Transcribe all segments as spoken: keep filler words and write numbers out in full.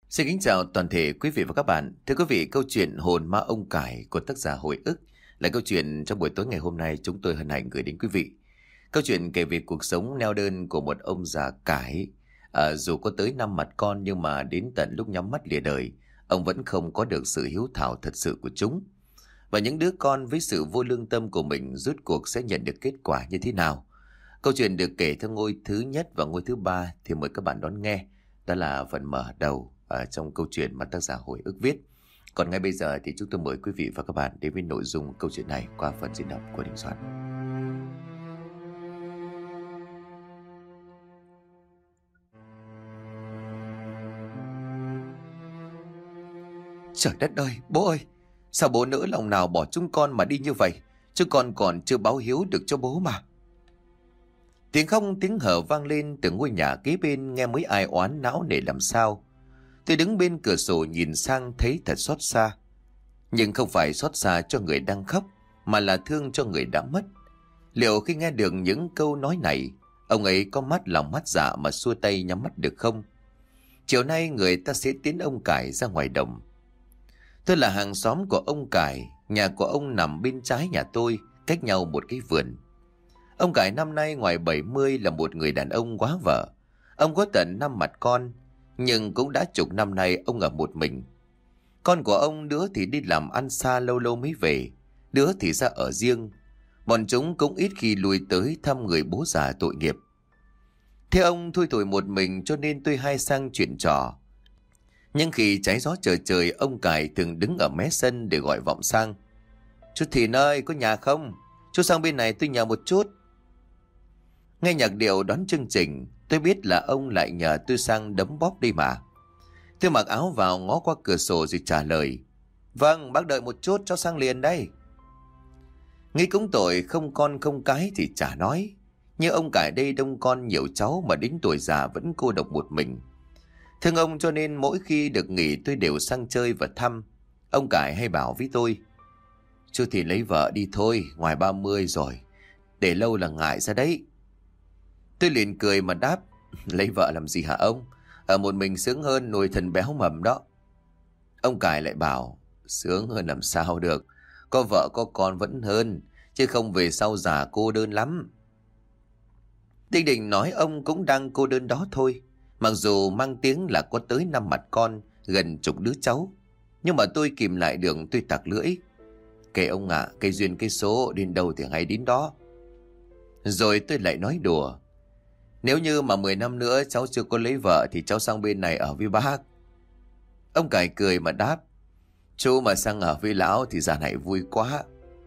Xin kính chào toàn thể quý vị và các bạn. Thưa quý vị, câu chuyện Hồn Ma Ông Cải của tác giả Hồi ức là câu chuyện trong buổi tối ngày hôm nay chúng tôi hân hạnh gửi đến quý vị. Câu chuyện kể về cuộc sống neo đơn của một ông già cải. À, dù có tới năm mặt con nhưng mà đến tận lúc nhắm mắt lìa đời, ông vẫn không có được sự hiếu thảo thật sự của chúng. Và những đứa con với sự vô lương tâm của mình rốt cuộc sẽ nhận được kết quả như thế nào? Câu chuyện được kể theo ngôi thứ nhất và ngôi thứ ba thì mời các bạn đón nghe. Đó là phần mở đầu ở trong câu chuyện mà tác giả Hồi ức viết. Còn ngay bây giờ thì chúng tôi mời quý vị và các bạn đến với nội dung câu chuyện này qua phần diễn đọc của Đình Soạn. Trời đất ơi, bố ơi, sao bố nỡ lòng nào bỏ chúng con mà đi như vậy? Chúng con còn chưa báo hiếu được cho bố mà. Tiếng khóc tiếng hở vang lên từ ngôi nhà kế bên, nghe mấy ai oán não nề làm sao. Tôi đứng bên cửa sổ nhìn sang thấy thật xót xa. Nhưng không phải xót xa cho người đang khóc, mà là thương cho người đã mất. Liệu khi nghe được những câu nói này, ông ấy có mắt lòng mắt dạ mà xua tay nhắm mắt được không? Chiều nay người ta sẽ tiến ông Cải ra ngoài đồng. Tôi là hàng xóm của ông Cải, nhà của ông nằm bên trái nhà tôi, cách nhau một cái vườn. Ông Cải năm nay ngoài bảy mươi, là một người đàn ông quá vợ. Ông có tận năm mặt con, nhưng cũng đã chục năm nay ông ở một mình. Con của ông đứa thì đi làm ăn xa lâu lâu mới về, đứa thì ra ở riêng. Bọn chúng cũng ít khi lui tới thăm người bố già tội nghiệp. Thế ông thui thủi một mình cho nên tôi hay sang chuyện trò. Nhưng khi trái gió trời trời, ông Cải thường đứng ở mé sân để gọi vọng sang. Chú Thìn ơi, có nhà không? Chú sang bên này tôi nhờ một chút. Nghe nhạc điệu đón chương trình, tôi biết là ông lại nhờ tôi sang đấm bóp đi mà. Tôi mặc áo vào ngó qua cửa sổ rồi trả lời. Vâng, bác đợi một chút, cháu sang liền đây. Nghĩ cũng tội, không con không cái thì chả nói. Nhưng ông Cải đây đông con nhiều cháu mà đến tuổi già vẫn cô độc một mình. Thương ông cho nên mỗi khi được nghỉ tôi đều sang chơi và thăm. Ông Cải hay bảo với tôi. Chú thì lấy vợ đi thôi, ngoài ba mươi rồi. Để lâu là ngại ra đấy. Tôi liền cười mà đáp. Lấy vợ làm gì hả ông? Ở một mình sướng hơn nuôi thần béo mầm đó. Ông Cải lại bảo. Sướng hơn làm sao được. Có vợ có con vẫn hơn. Chứ không về sau già cô đơn lắm. Tinh định nói ông cũng đang cô đơn đó thôi. Mặc dù mang tiếng là có tới năm mặt con, gần chục đứa cháu. Nhưng mà tôi kìm lại đường tôi tặc lưỡi. Kệ ông ạ, à, cây duyên cây số đến đâu thì hay đến đó. Rồi tôi lại nói đùa. Nếu như mà mười năm nữa cháu chưa có lấy vợ thì cháu sang bên này ở với bác. Ông Cải cười mà đáp. Chú mà sang ở với lão thì già này vui quá.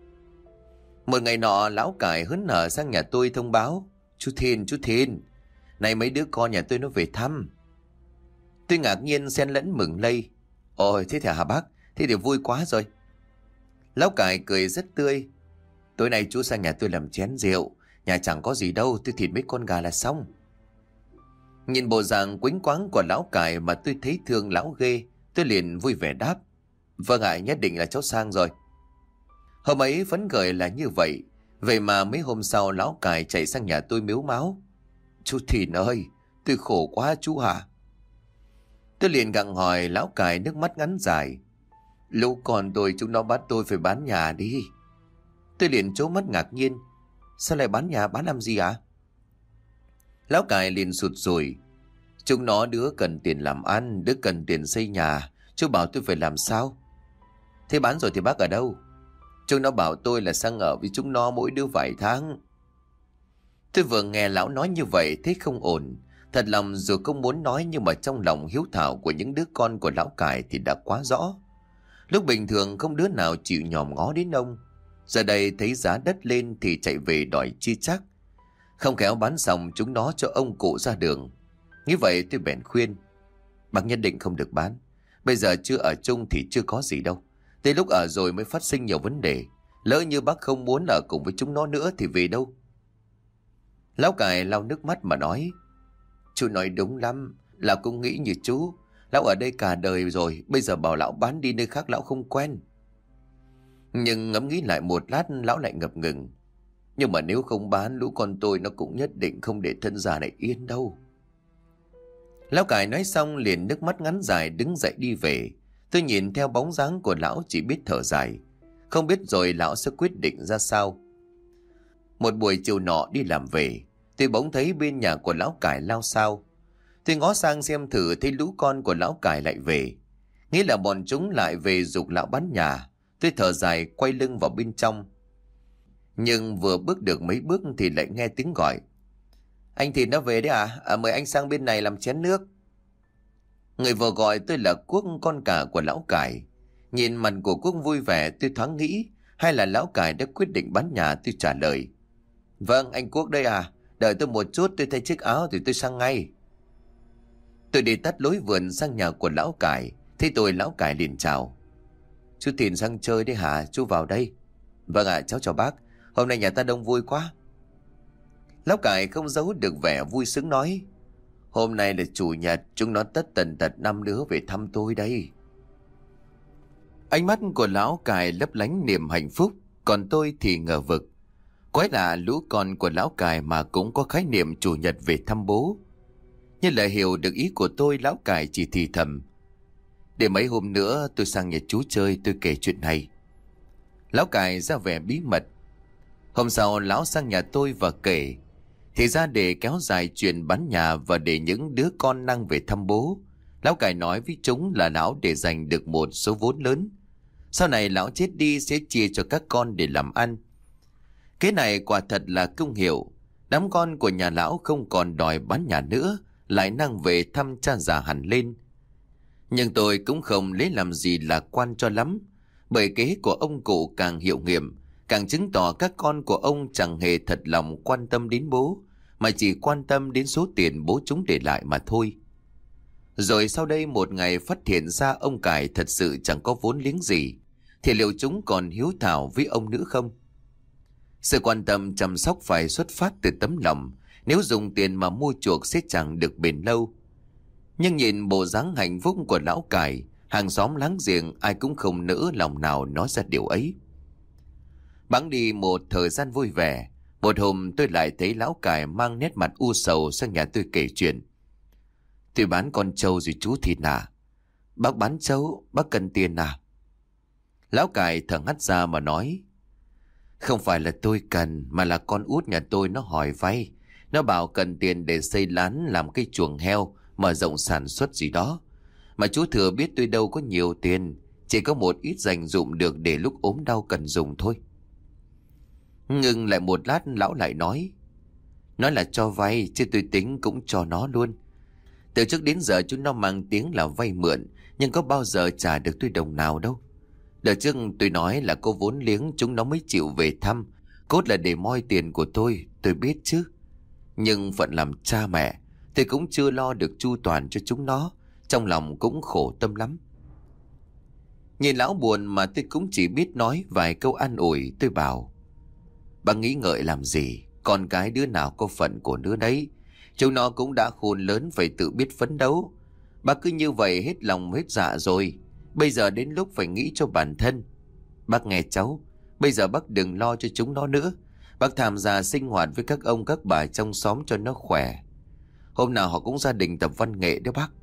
Một ngày nọ lão Cải hớn hở sang nhà tôi thông báo. Chú Thìn, chú Thìn, này mấy đứa con nhà tôi nó về thăm. Tôi ngạc nhiên xen lẫn mừng lây. Ôi thế thì hả bác? Thế thì vui quá rồi. Lão Cải cười rất tươi. Tối nay chú sang nhà tôi làm chén rượu. Nhà chẳng có gì đâu, tôi thịt mấy con gà là xong. Nhìn bộ dạng quánh quáng của lão Cải mà tôi thấy thương lão ghê. Tôi liền vui vẻ đáp. Vâng ạ, nhất định là cháu sang rồi. Hôm ấy phấn khởi là như vậy. Vậy mà mấy hôm sau lão Cải chạy sang nhà tôi mếu máo. Chú Thìn ơi, tôi khổ quá chú hả? Tôi liền gặng hỏi lão Cải nước mắt ngắn dài. Lũ con tôi chúng nó bắt tôi phải bán nhà đi. Tôi liền trố mắt ngạc nhiên. Sao lại bán nhà, bán làm gì ạ? Lão Cải liền sụt sùi. Chúng nó đứa cần tiền làm ăn, đứa cần tiền xây nhà. Chú bảo tôi phải làm sao? Thế bán rồi thì bác ở đâu? Chúng nó bảo tôi là sang ở với chúng nó mỗi đứa vài tháng. Tôi vừa nghe lão nói như vậy thấy không ổn. Thật lòng dù không muốn nói nhưng mà trong lòng hiếu thảo của những đứa con của lão Cải thì đã quá rõ. Lúc bình thường không đứa nào chịu nhòm ngó đến ông. Giờ đây thấy giá đất lên thì chạy về đòi chi chắc. Không khéo bán xong chúng nó cho ông cụ ra đường. Như vậy tôi bèn khuyên. Bác nhất định không được bán. Bây giờ chưa ở chung thì chưa có gì đâu. Tới lúc ở rồi mới phát sinh nhiều vấn đề. Lỡ như bác không muốn ở cùng với chúng nó nữa thì về đâu? Lão Cải lau nước mắt mà nói. Chú nói đúng lắm. Lão cũng nghĩ như chú. Lão ở đây cả đời rồi. Bây giờ bảo lão bán đi nơi khác lão không quen. Nhưng ngẫm nghĩ lại một lát lão lại ngập ngừng. Nhưng mà nếu không bán, lũ con tôi nó cũng nhất định không để thân già này yên đâu. Lão cải nói xong liền nước mắt ngắn dài đứng dậy đi về. Tôi nhìn theo bóng dáng của lão chỉ biết thở dài. Không biết rồi lão sẽ quyết định ra sao. Một buổi chiều nọ đi làm về, tôi bỗng thấy bên nhà của lão cải lao xao. Tôi ngó sang xem thử thấy lũ con của lão cải lại về. Nghĩ là bọn chúng lại về giục lão bán nhà. Tôi thở dài quay lưng vào bên trong. Nhưng vừa bước được mấy bước thì lại nghe tiếng gọi. Anh Thìn nó về đấy à? À, mời anh sang bên này làm chén nước. Người vừa gọi tôi là Quốc, con cả của lão cải. Nhìn mặt của Quốc vui vẻ, tôi thoáng nghĩ hay là lão cải đã quyết định bán nhà. Tôi trả lời: Vâng, anh Quốc đây à? Đợi tôi một chút, tôi thay chiếc áo thì tôi sang ngay. Tôi đi tắt lối vườn sang nhà của lão cải. Thấy tôi, lão cải liền chào: Chú Thìn sang chơi đấy hả? Chú vào đây. Vâng ạ, cháu chào bác. Hôm nay nhà ta đông vui quá. Lão cải không giấu được vẻ vui sướng nói: Hôm nay là chủ nhật, chúng nó tất tần tật năm đứa về thăm tôi đây. Ánh mắt của lão cải lấp lánh niềm hạnh phúc, còn tôi thì ngờ vực. Quái lạ, lũ con của lão cải mà cũng có khái niệm chủ nhật về thăm bố. Như là hiểu được ý của tôi, lão cải chỉ thì thầm: Để mấy hôm nữa tôi sang nhà chú chơi, tôi kể chuyện này. Lão cải ra vẻ bí mật. Hôm sau lão sang nhà tôi và kể. Thì ra để kéo dài chuyện bán nhà và để những đứa con năng về thăm bố, lão cải nói với chúng là lão để dành được một số vốn lớn. Sau này lão chết đi sẽ chia cho các con để làm ăn. Cái này quả thật là công hiệu. Đám con của nhà lão không còn đòi bán nhà nữa, lại năng về thăm cha già hẳn lên. Nhưng tôi cũng không lấy làm gì là quan cho lắm, bởi kế của ông cụ càng hiệu nghiệm, càng chứng tỏ các con của ông chẳng hề thật lòng quan tâm đến bố, mà chỉ quan tâm đến số tiền bố chúng để lại mà thôi. Rồi sau đây một ngày phát hiện ra ông cải thật sự chẳng có vốn liếng gì, thì liệu chúng còn hiếu thảo với ông nữa không? Sự quan tâm chăm sóc phải xuất phát từ tấm lòng, nếu dùng tiền mà mua chuộc sẽ chẳng được bền lâu. Nhưng nhìn bộ dáng hạnh phúc của lão cải, hàng xóm láng giềng ai cũng không nỡ lòng nào nói ra điều ấy. Bẵng đi một thời gian vui vẻ, một hôm tôi lại thấy lão cải mang nét mặt u sầu sang nhà tôi kể chuyện. Tôi bán con trâu rồi chú Thìn à? Bác bán trâu, bác cần tiền à? Lão cải thở hắt ra mà nói: Không phải là tôi cần, mà là con út nhà tôi nó hỏi vay. Nó bảo cần tiền để xây lán, làm cái chuồng heo, mở rộng sản xuất gì đó. Mà chú thừa biết tôi đâu có nhiều tiền, chỉ có một ít dành dụm được để lúc ốm đau cần dùng thôi. Ngừng lại một lát, lão lại nói: Nói là cho vay, chứ tôi tính cũng cho nó luôn. Từ trước đến giờ chúng nó mang tiếng là vay mượn, nhưng có bao giờ trả được tôi đồng nào đâu. Đợt trước tôi nói là có vốn liếng chúng nó mới chịu về thăm, cốt là để moi tiền của tôi, tôi biết chứ. Nhưng phận làm cha mẹ, tôi cũng chưa lo được chu toàn cho chúng nó, trong lòng cũng khổ tâm lắm. Nhìn lão buồn mà tôi cũng chỉ biết nói vài câu an ủi. Tôi bảo: Bác nghĩ ngợi làm gì, con cái đứa nào có phận của đứa đấy. Chúng nó cũng đã khôn lớn, phải tự biết phấn đấu. Bác cứ như vậy hết lòng hết dạ rồi, bây giờ đến lúc phải nghĩ cho bản thân. Bác nghe cháu, bây giờ bác đừng lo cho chúng nó nữa. Bác tham gia sinh hoạt với các ông các bà trong xóm cho nó khỏe. Hôm nào họ cũng gia đình tập văn nghệ đó bác.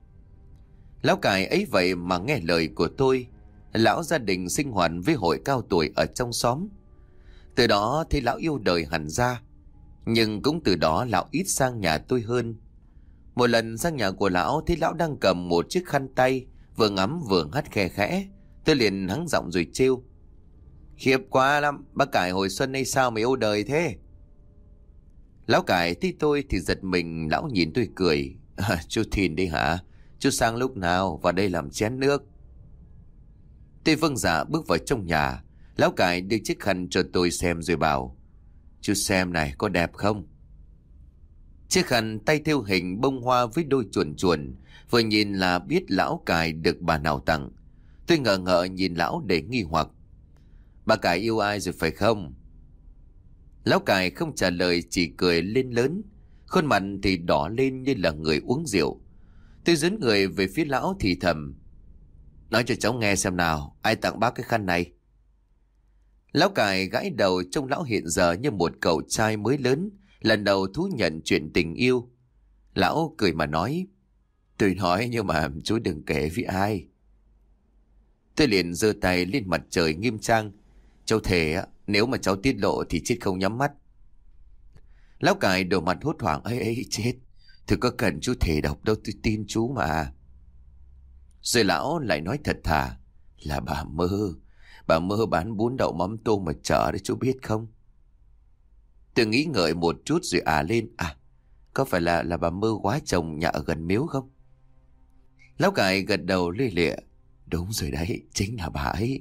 Lão cải ấy vậy mà nghe lời của tôi. Lão gia đình sinh hoạt với hội cao tuổi ở trong xóm. Từ đó thấy lão yêu đời hẳn ra. Nhưng cũng từ đó lão ít sang nhà tôi hơn. Một lần sang nhà của lão thấy lão đang cầm một chiếc khăn tay, vừa ngắm vừa hát khe khẽ. Tôi liền hắng giọng rồi trêu: Khiếp quá lắm, bác cải hồi xuân hay sao mà yêu đời thế? Lão cải thấy tôi thì giật mình, lão nhìn tôi cười: à, Chú Thìn đi hả? Chú sang lúc nào vào đây làm chén nước? Tôi vâng dạ bước vào trong nhà. Lão cải đưa chiếc khăn cho tôi xem rồi bảo: Chú xem này, có đẹp không? Chiếc khăn tay thêu hình bông hoa với đôi chuồn chuồn, vừa nhìn là biết lão cải được bà nào tặng. Tôi ngờ ngợ nhìn lão để nghi hoặc: Bà cải yêu ai rồi phải không? Lão cải không trả lời, chỉ cười lên lớn, khuôn mặt thì đỏ lên như là người uống rượu. Tôi dẫn người về phía lão thì thầm: Nói cho cháu nghe xem nào, ai tặng bác cái khăn này? Lão cải gãi đầu, trông lão hiện giờ như một cậu trai mới lớn, lần đầu thú nhận chuyện tình yêu. Lão cười mà nói: Tôi nói nhưng mà chú đừng kể với ai. Tôi liền giơ tay lên mặt trời nghiêm trang. Cháu thề á, nếu mà cháu tiết lộ thì chết không nhắm mắt. Lão cải đổ mặt hốt hoảng. Ấy ấy chết, tôi có cần chú thề độc đâu, tôi tin chú mà. Rồi lão lại nói thật thà. Là bà Mơ. Bà Mơ bán bún đậu mắm tôm mà chợ đấy, chú biết không? Tôi nghĩ ngợi một chút rồi à lên. À, có phải là là bà Mơ quá chồng nhà ở gần miếu không? Lão cải gật đầu lia lịa. Đúng rồi đấy, chính là bà ấy.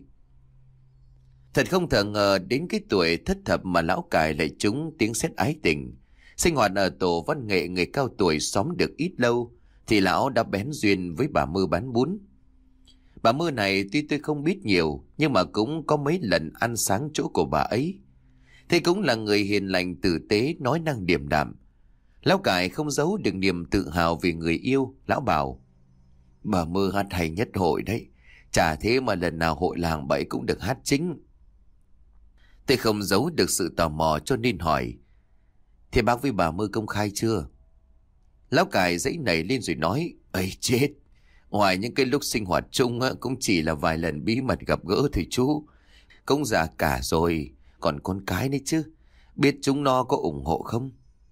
Thật không thể ngờ đến cái tuổi thất thập mà lão cải lại trúng tiếng sét ái tình. Sinh hoạt ở tổ văn nghệ người cao tuổi xóm được ít lâu thì lão đã bén duyên với bà Mơ bán bún. Bà Mơ này tuy tôi không biết nhiều nhưng mà cũng có mấy lần ăn sáng chỗ của bà ấy. Thế cũng là người hiền lành tử tế, nói năng điềm đạm. Lão cải không giấu được niềm tự hào vì người yêu. Lão bảo: Bà Mơ hát hay nhất hội đấy. Chả thế mà lần nào hội làng bẫy cũng được hát chính. Tôi không giấu được sự tò mò cho nên hỏi: Thế bác với bà Mơ công khai chưa? Lão cải dãy nảy lên rồi nói: Ây chết, ngoài những cái lúc sinh hoạt chung á, cũng chỉ là vài lần bí mật gặp gỡ thôi chú. Cũng già cả rồi, còn con cái nữa chứ. Biết chúng nó có ủng hộ không?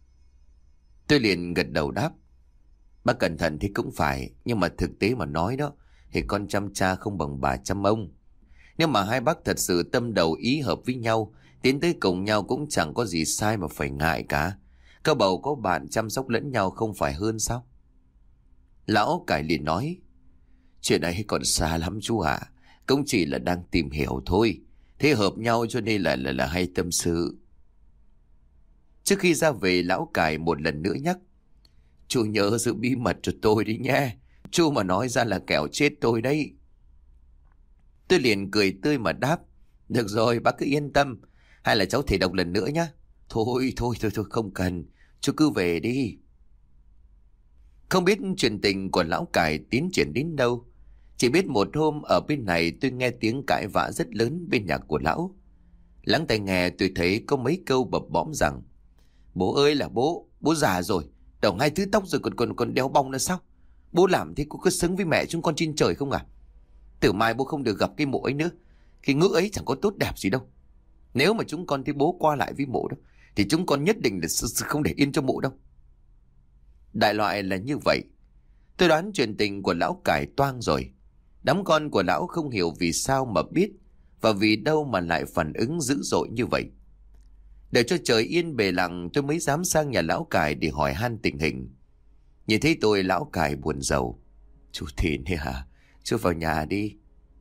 Tôi liền gật đầu đáp: Bác cẩn thận thì cũng phải, nhưng mà thực tế mà nói đó thì con chăm cha không bằng bà chăm ông. Nếu mà hai bác thật sự tâm đầu ý hợp với nhau, tiến tới cùng nhau cũng chẳng có gì sai mà phải ngại cả. Có bầu có bạn chăm sóc lẫn nhau không phải hơn sao? Lão cải liền nói: Chuyện ấy còn xa lắm chú ạ. À. Cũng chỉ là đang tìm hiểu thôi. Thế hợp nhau cho nên là là, là hay tâm sự. Trước khi ra về, lão cải một lần nữa nhắc: Chú nhớ giữ bí mật cho tôi đi nhé. Chú mà nói ra là kẻo chết tôi đấy. Tôi liền cười tươi mà đáp: Được rồi, bác cứ yên tâm. Hay là cháu thể độc lần nữa nhé. Thôi thôi thôi thôi không cần. Chú cứ về đi. Không biết chuyện tình của lão cải tiến triển đến đâu. Chỉ biết một hôm ở bên này tôi nghe tiếng cãi vã rất lớn bên nhà của lão. Lắng tai nghe tôi thấy có mấy câu bập bõm rằng: Bố ơi là bố, bố già rồi, đầu hai thứ tóc rồi còn còn còn đeo bông nữa sao? Bố làm thế có cứ xứng với mẹ chúng con trên trời không à? Từ mai bố không được gặp cái mộ ấy nữa. Cái ngữ ấy chẳng có tốt đẹp gì đâu. Nếu mà chúng con thấy bố qua lại với mộ đó thì chúng con nhất định là không để yên cho mộ đâu. Đại loại là như vậy. Tôi đoán chuyện tình của lão cải toang rồi. Đám con của lão không hiểu vì sao mà biết và vì đâu mà lại phản ứng dữ dội như vậy. Để cho trời yên bề lặng, tôi mới dám sang nhà lão cải để hỏi han tình hình. Nhìn thấy tôi, lão cải buồn rầu: Chú Thìn thế hả? Chú vào nhà đi.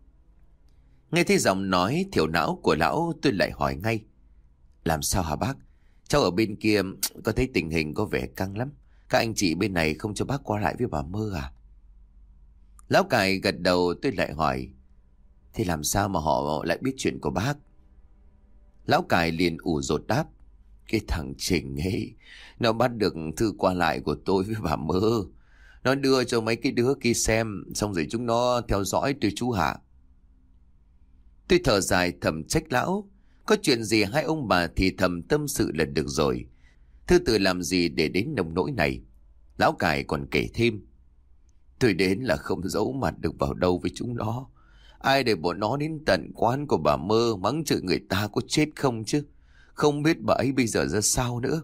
Nghe thấy giọng nói thiểu não của lão, tôi lại hỏi ngay: Làm sao hả bác? Cháu ở bên kia có thấy tình hình có vẻ căng lắm. Các anh chị bên này không cho bác qua lại với bà Mơ à? Lão cải gật đầu. Tôi lại hỏi: Thì làm sao mà họ lại biết chuyện của bác? Lão cải liền ủ rột đáp: Cái thằng Trình ấy, nó bắt được thư qua lại của tôi với bà Mơ. Nó đưa cho mấy cái đứa kia xem, xong rồi chúng nó theo dõi tôi chú hả. Tôi thở dài thầm trách lão. Có chuyện gì hai ông bà thì thầm tâm sự là được rồi. Thư từ làm gì để đến nông nỗi này? Lão cải còn kể thêm: Tôi đến là không giấu mặt được vào đâu với chúng nó. Ai để bọn nó đến tận quán của bà Mơ mắng chửi người ta có chết không chứ? Không biết bà ấy bây giờ ra sao nữa.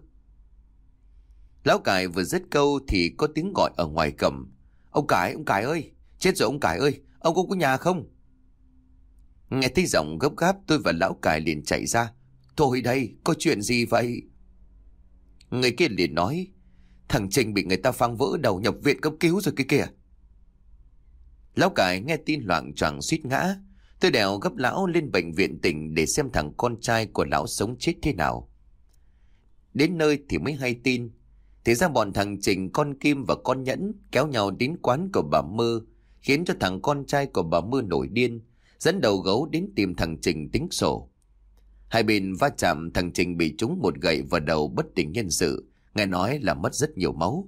Lão cải vừa dứt câu thì có tiếng gọi ở ngoài cổng: Ông Cải, ông Cải ơi! Chết rồi ông Cải ơi! Ông có có nhà không? Nghe thấy giọng gấp gáp, tôi và lão cải liền chạy ra. Tôi đây, có chuyện gì vậy? Người kia liền nói: Thằng Trình bị người ta phang vỡ đầu, nhập viện cấp cứu rồi kia kìa. Lão cải nghe tin loạng choạng suýt ngã. Tôi đèo gấp lão lên bệnh viện tỉnh để xem thằng con trai của lão sống chết thế nào. Đến nơi thì mới hay tin. Thì ra bọn thằng Trình, con Kim và con Nhẫn kéo nhau đến quán của bà Mơ, khiến cho thằng con trai của bà Mơ nổi điên, dẫn đầu gấu đến tìm thằng Trình tính sổ. Hai bên va chạm, thằng Trình bị trúng một gậy vào đầu bất tỉnh nhân sự, nghe nói là mất rất nhiều máu.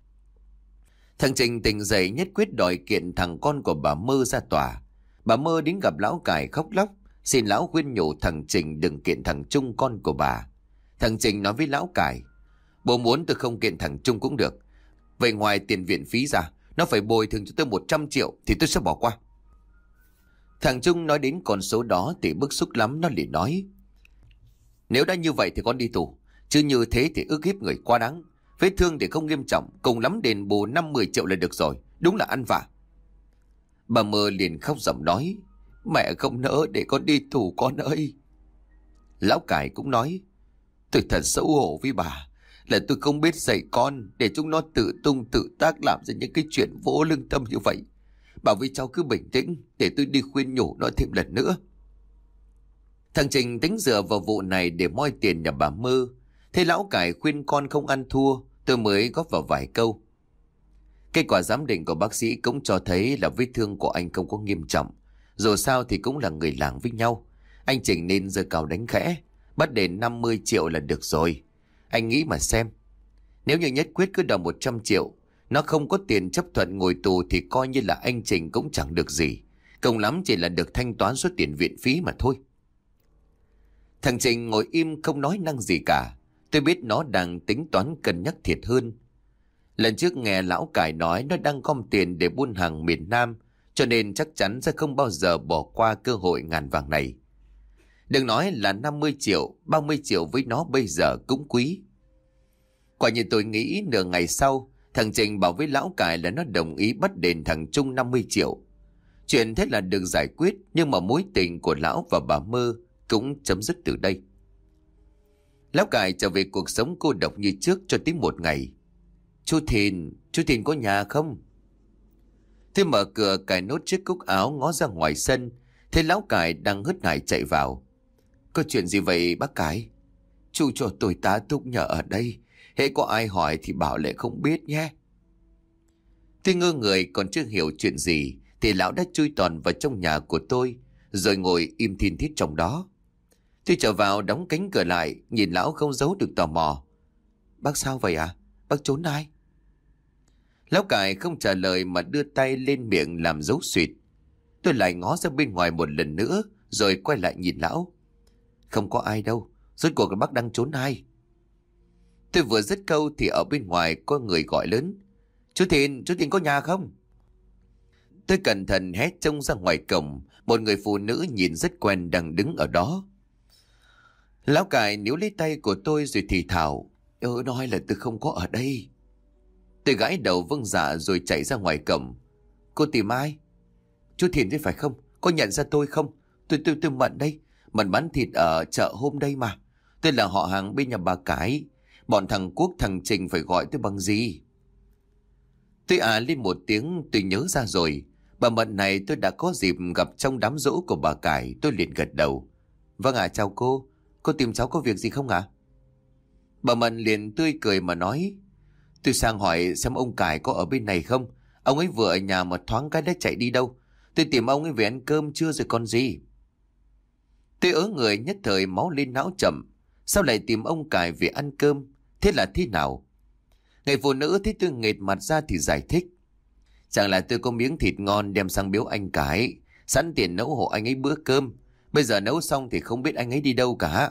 Thằng Trình tỉnh dậy nhất quyết đòi kiện thằng con của bà Mơ ra tòa. Bà Mơ đến gặp lão cải khóc lóc, xin lão khuyên nhủ thằng Trình đừng kiện thằng Trung con của bà. Thằng Trình nói với lão cải: Bố muốn tôi không kiện thằng Trung cũng được. Vậy ngoài tiền viện phí ra, Nó phải bồi thường cho tôi một trăm triệu thì tôi sẽ bỏ qua. Thằng Trung nói đến con số đó thì bức xúc lắm. Nó liền nói: Nếu đã như vậy thì con đi tù, chứ như thế thì ức hiếp người quá đáng. Vết thương thì không nghiêm trọng, cùng lắm đền bù năm mười triệu là được rồi. Đúng là ăn vạ. Bà Mơ liền khóc giọng nói: Mẹ không nỡ để con đi tù con ơi. Lão Cải cũng nói: Tôi thật xấu hổ với bà, là tôi không biết dạy con, để chúng nó tự tung tự tác làm ra những cái chuyện vô lương tâm như vậy. Bảo với cháu cứ bình tĩnh, để tôi đi khuyên nhủ nó thêm lần nữa. Thằng Trình tính dựa vào vụ này để moi tiền nhà bà Mơ. Thế lão Cải khuyên con không ăn thua, tôi mới góp vào vài câu. Kết quả giám định của bác sĩ cũng cho thấy là vết thương của anh không có nghiêm trọng. Dù sao thì cũng là người làng với nhau. Anh Trình nên giơ cào đánh khẽ, bắt đền năm mươi triệu là được rồi. Anh nghĩ mà xem, nếu như nhất quyết cứ đòi một trăm triệu, nó không có tiền chấp thuận ngồi tù thì coi như là anh Trình cũng chẳng được gì. Cùng lắm chỉ là được thanh toán số tiền viện phí mà thôi. Thằng Trình ngồi im không nói năng gì cả. Tôi biết nó đang tính toán cân nhắc thiệt hơn. Lần trước nghe lão Cải nói nó đang gom tiền để buôn hàng miền Nam, cho nên chắc chắn sẽ không bao giờ bỏ qua cơ hội ngàn vàng này. Đừng nói là năm mươi triệu, ba mươi triệu với nó bây giờ cũng quý. Quả như tôi nghĩ nửa ngày sau, thằng Trình bảo với lão Cải là nó đồng ý bắt đền thằng Trung năm mươi triệu. Chuyện thế là được giải quyết, nhưng mà mối tình của lão và bà Mơ cũng chấm dứt từ đây. Lão Cải trở về cuộc sống cô độc như trước cho tới một ngày. Chú Thìn, chú Thìn có nhà không? Tôi mở cửa cài nốt chiếc cúc áo ngó ra ngoài sân, thấy lão Cải đang hớt hải chạy vào. Có chuyện gì vậy bác Cải? Chú cho tôi tá túc nhờ ở đây, hễ có ai hỏi thì bảo lại không biết nhé. Tôi ngơ người còn chưa hiểu chuyện gì thì lão đã chui toàn vào trong nhà của tôi, rồi ngồi im thiên thít trong đó. Tôi trở vào đóng cánh cửa lại, nhìn lão không giấu được tò mò. Bác sao vậy à? Bác trốn ai? Lão Cải không trả lời mà đưa tay lên miệng làm dấu suyệt. Tôi lại ngó ra bên ngoài một lần nữa, rồi quay lại nhìn lão. Không có ai đâu, rốt cuộc là bác đang trốn ai? Tôi vừa dứt câu thì ở bên ngoài có người gọi lớn. Chú Thìn, chú Thìn có nhà không? Tôi cẩn thận hét trông ra ngoài cổng, một người phụ nữ nhìn rất quen đang đứng ở đó. Lão Cải níu lấy tay của tôi rồi thì thào. Ơ nói là tôi không có ở đây. Tôi gãi đầu vâng dạ rồi chạy ra ngoài cổng. Cô tìm ai? Chú Thìn thế phải không? Có nhận ra tôi không? Tôi tôi tôi Mận đây. Mận bán thịt ở chợ hôm đây mà. Tôi là họ hàng bên nhà bà Cái. Bọn thằng Quốc thằng Trình phải gọi tôi bằng gì? Tôi à lên một tiếng. Tôi nhớ ra rồi. Bà Mận này tôi đã có dịp gặp trong đám giỗ của bà Cải. Tôi liền gật đầu. Vâng ạ, à, chào cô. Cô tìm cháu có việc gì không ạ? À? Bà Mận liền tươi cười mà nói. Tôi sang hỏi xem ông Cải có ở bên này không. Ông ấy vừa ở nhà mà thoáng cái đã chạy đi đâu. Tôi tìm ông ấy về ăn cơm chưa rồi còn gì. Tôi ớ người nhất thời máu lên não chậm. Sao lại tìm ông Cải về ăn cơm? Thế là thế nào? Người phụ nữ thấy tôi nghệt mặt ra thì giải thích. Chẳng là tôi có miếng thịt ngon đem sang biếu anh Cải, sẵn tiền nấu hộ anh ấy bữa cơm. Bây giờ nấu xong thì không biết anh ấy đi đâu cả.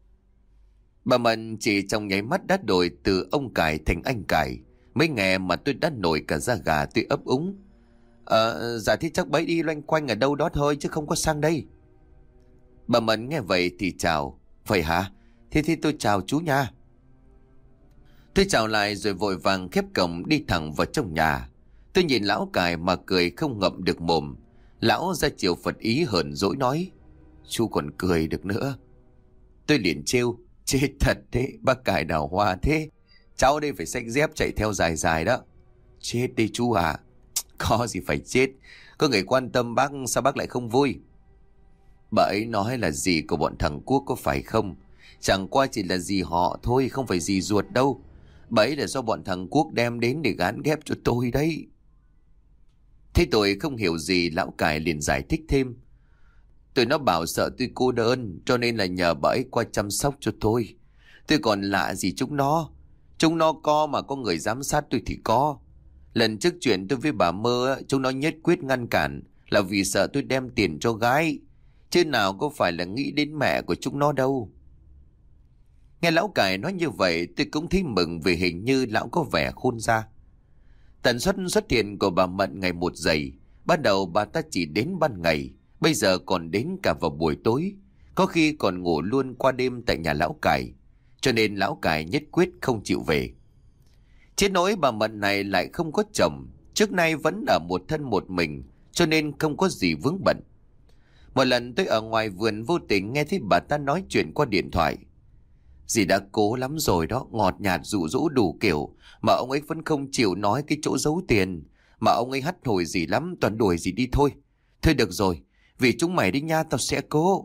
Bà Mận chỉ trong nháy mắt đã đổi từ ông Cải thành anh Cải. Mới nghe mà tôi đã nổi cả da gà. Tôi ấp úng. Ờ, dạ thì chắc bấy đi loanh quanh ở đâu đó thôi chứ không có sang đây. Bà Mận nghe vậy thì chào. Vậy hả? Thế thì tôi chào chú nha. Tôi chào lại rồi vội vàng khép cổng đi thẳng vào trong nhà. Tôi nhìn lão Cải mà cười không ngậm được mồm. Lão ra chiều Phật ý hờn dỗi nói. Chú còn cười được nữa. Tôi liền trêu. Chết thật thế, bác Cải đào hoa thế. Cháu đây phải xách dép chạy theo dài dài đó. Chết đi chú à. Có gì phải chết. Có người quan tâm bác sao bác lại không vui? Bà ấy nói là dì của bọn thằng Quốc có phải không? Chẳng qua chỉ là dì họ thôi, không phải dì ruột đâu. Bà ấy là do bọn thằng Quốc đem đến để gán ghép cho tôi đấy. Thế tôi không hiểu gì, lão Cải liền giải thích thêm. Tụi nó bảo sợ tôi cô đơn, cho nên là nhờ bà ấy qua chăm sóc cho tôi. Tôi còn lạ gì chúng nó. Chúng nó có mà có người giám sát tôi thì có. Lần trước chuyện tôi với bà Mơ, chúng nó nhất quyết ngăn cản là vì sợ tôi đem tiền cho gái. Chứ nào có phải là nghĩ đến mẹ của chúng nó đâu. Nghe lão Cải nói như vậy tôi cũng thấy mừng, vì hình như lão có vẻ khôn ra. Tần suất xuất hiện của bà Mận ngày một dày. Ban đầu bà ta chỉ đến ban ngày, bây giờ còn đến cả vào buổi tối, có khi còn ngủ luôn qua đêm tại nhà lão cải, cho nên lão cải nhất quyết không chịu về. Chết nỗi bà Mận này lại không có chồng, trước nay vẫn ở một thân một mình, cho nên không có gì vướng bận. Một lần tôi ở ngoài vườn vô tình nghe thấy bà ta nói chuyện qua điện thoại. Dì đã cố lắm rồi đó, ngọt nhạt dụ dỗ đủ kiểu, mà ông ấy vẫn không chịu nói cái chỗ giấu tiền. Mà ông ấy hắt hủi dì lắm, toàn đuổi dì đi thôi. Thôi được rồi, vì chúng mày đi nha, tao sẽ cố.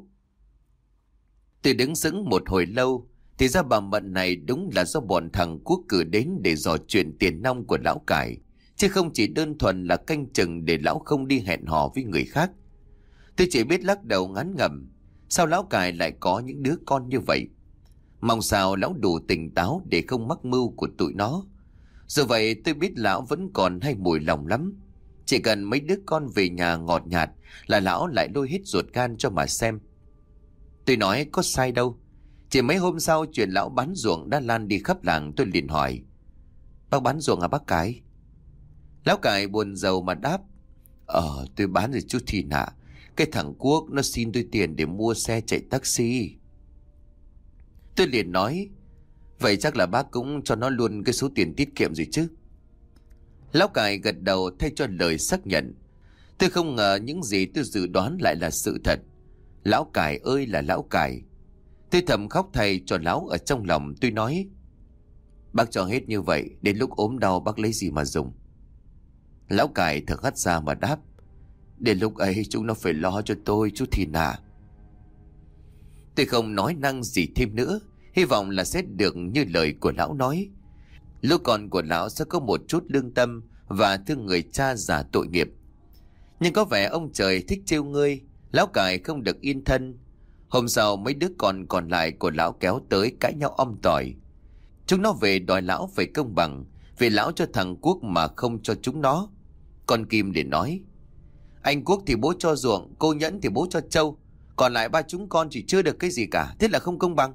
Tôi đứng sững một hồi lâu, thì ra bà Mận này đúng là do bọn thằng Quốc cử đến để dò chuyện tiền nong của lão cải, chứ không chỉ đơn thuần là canh chừng để lão không đi hẹn hò với người khác. Tôi chỉ biết lắc đầu ngán ngẩm, sao lão cải lại có những đứa con như vậy. Mong sao lão đủ tỉnh táo để không mắc mưu của tụi nó. Dù vậy tôi biết lão vẫn còn hay mùi lòng lắm. Chỉ cần mấy đứa con về nhà ngọt nhạt là lão lại lôi hết ruột gan cho mà xem. Tôi nói có sai đâu. Chỉ mấy hôm sau chuyện lão bán ruộng đã lan đi khắp làng, tôi liền hỏi: Bác bán ruộng à bác Cái? Lão Cải buồn rầu mà đáp: Ờ tôi bán rồi chú Thìn ạ. Cái thằng Quốc nó xin tôi tiền để mua xe chạy taxi. Tôi liền nói: Vậy chắc là bác cũng cho nó luôn cái số tiền tiết kiệm rồi chứ? Lão Cải gật đầu thay cho lời xác nhận. Tôi không ngờ những gì tôi dự đoán lại là sự thật. Lão Cải ơi là lão Cải. Tôi thầm khóc thầy cho lão ở trong lòng. Tôi nói: Bác cho hết như vậy, đến lúc ốm đau bác lấy gì mà dùng? Lão Cải thở hắt ra mà đáp: Đến lúc ấy chúng nó phải lo cho tôi chú Thìn à. Tôi không nói năng gì thêm nữa, hy vọng là sẽ được như lời của lão nói. Lúc còn của lão sẽ có một chút lương tâm và thương người cha già tội nghiệp. Nhưng có vẻ ông trời thích trêu ngươi, lão Cải không được yên thân. Hôm sau mấy đứa con còn lại của lão kéo tới cãi nhau om tỏi. Chúng nó về đòi lão phải công bằng, vì lão cho thằng Quốc mà không cho chúng nó. Con Kim để nói: Anh Quốc thì bố cho ruộng, cô Nhẫn thì bố cho trâu, còn lại ba chúng con chỉ chưa được cái gì cả, thế là không công bằng.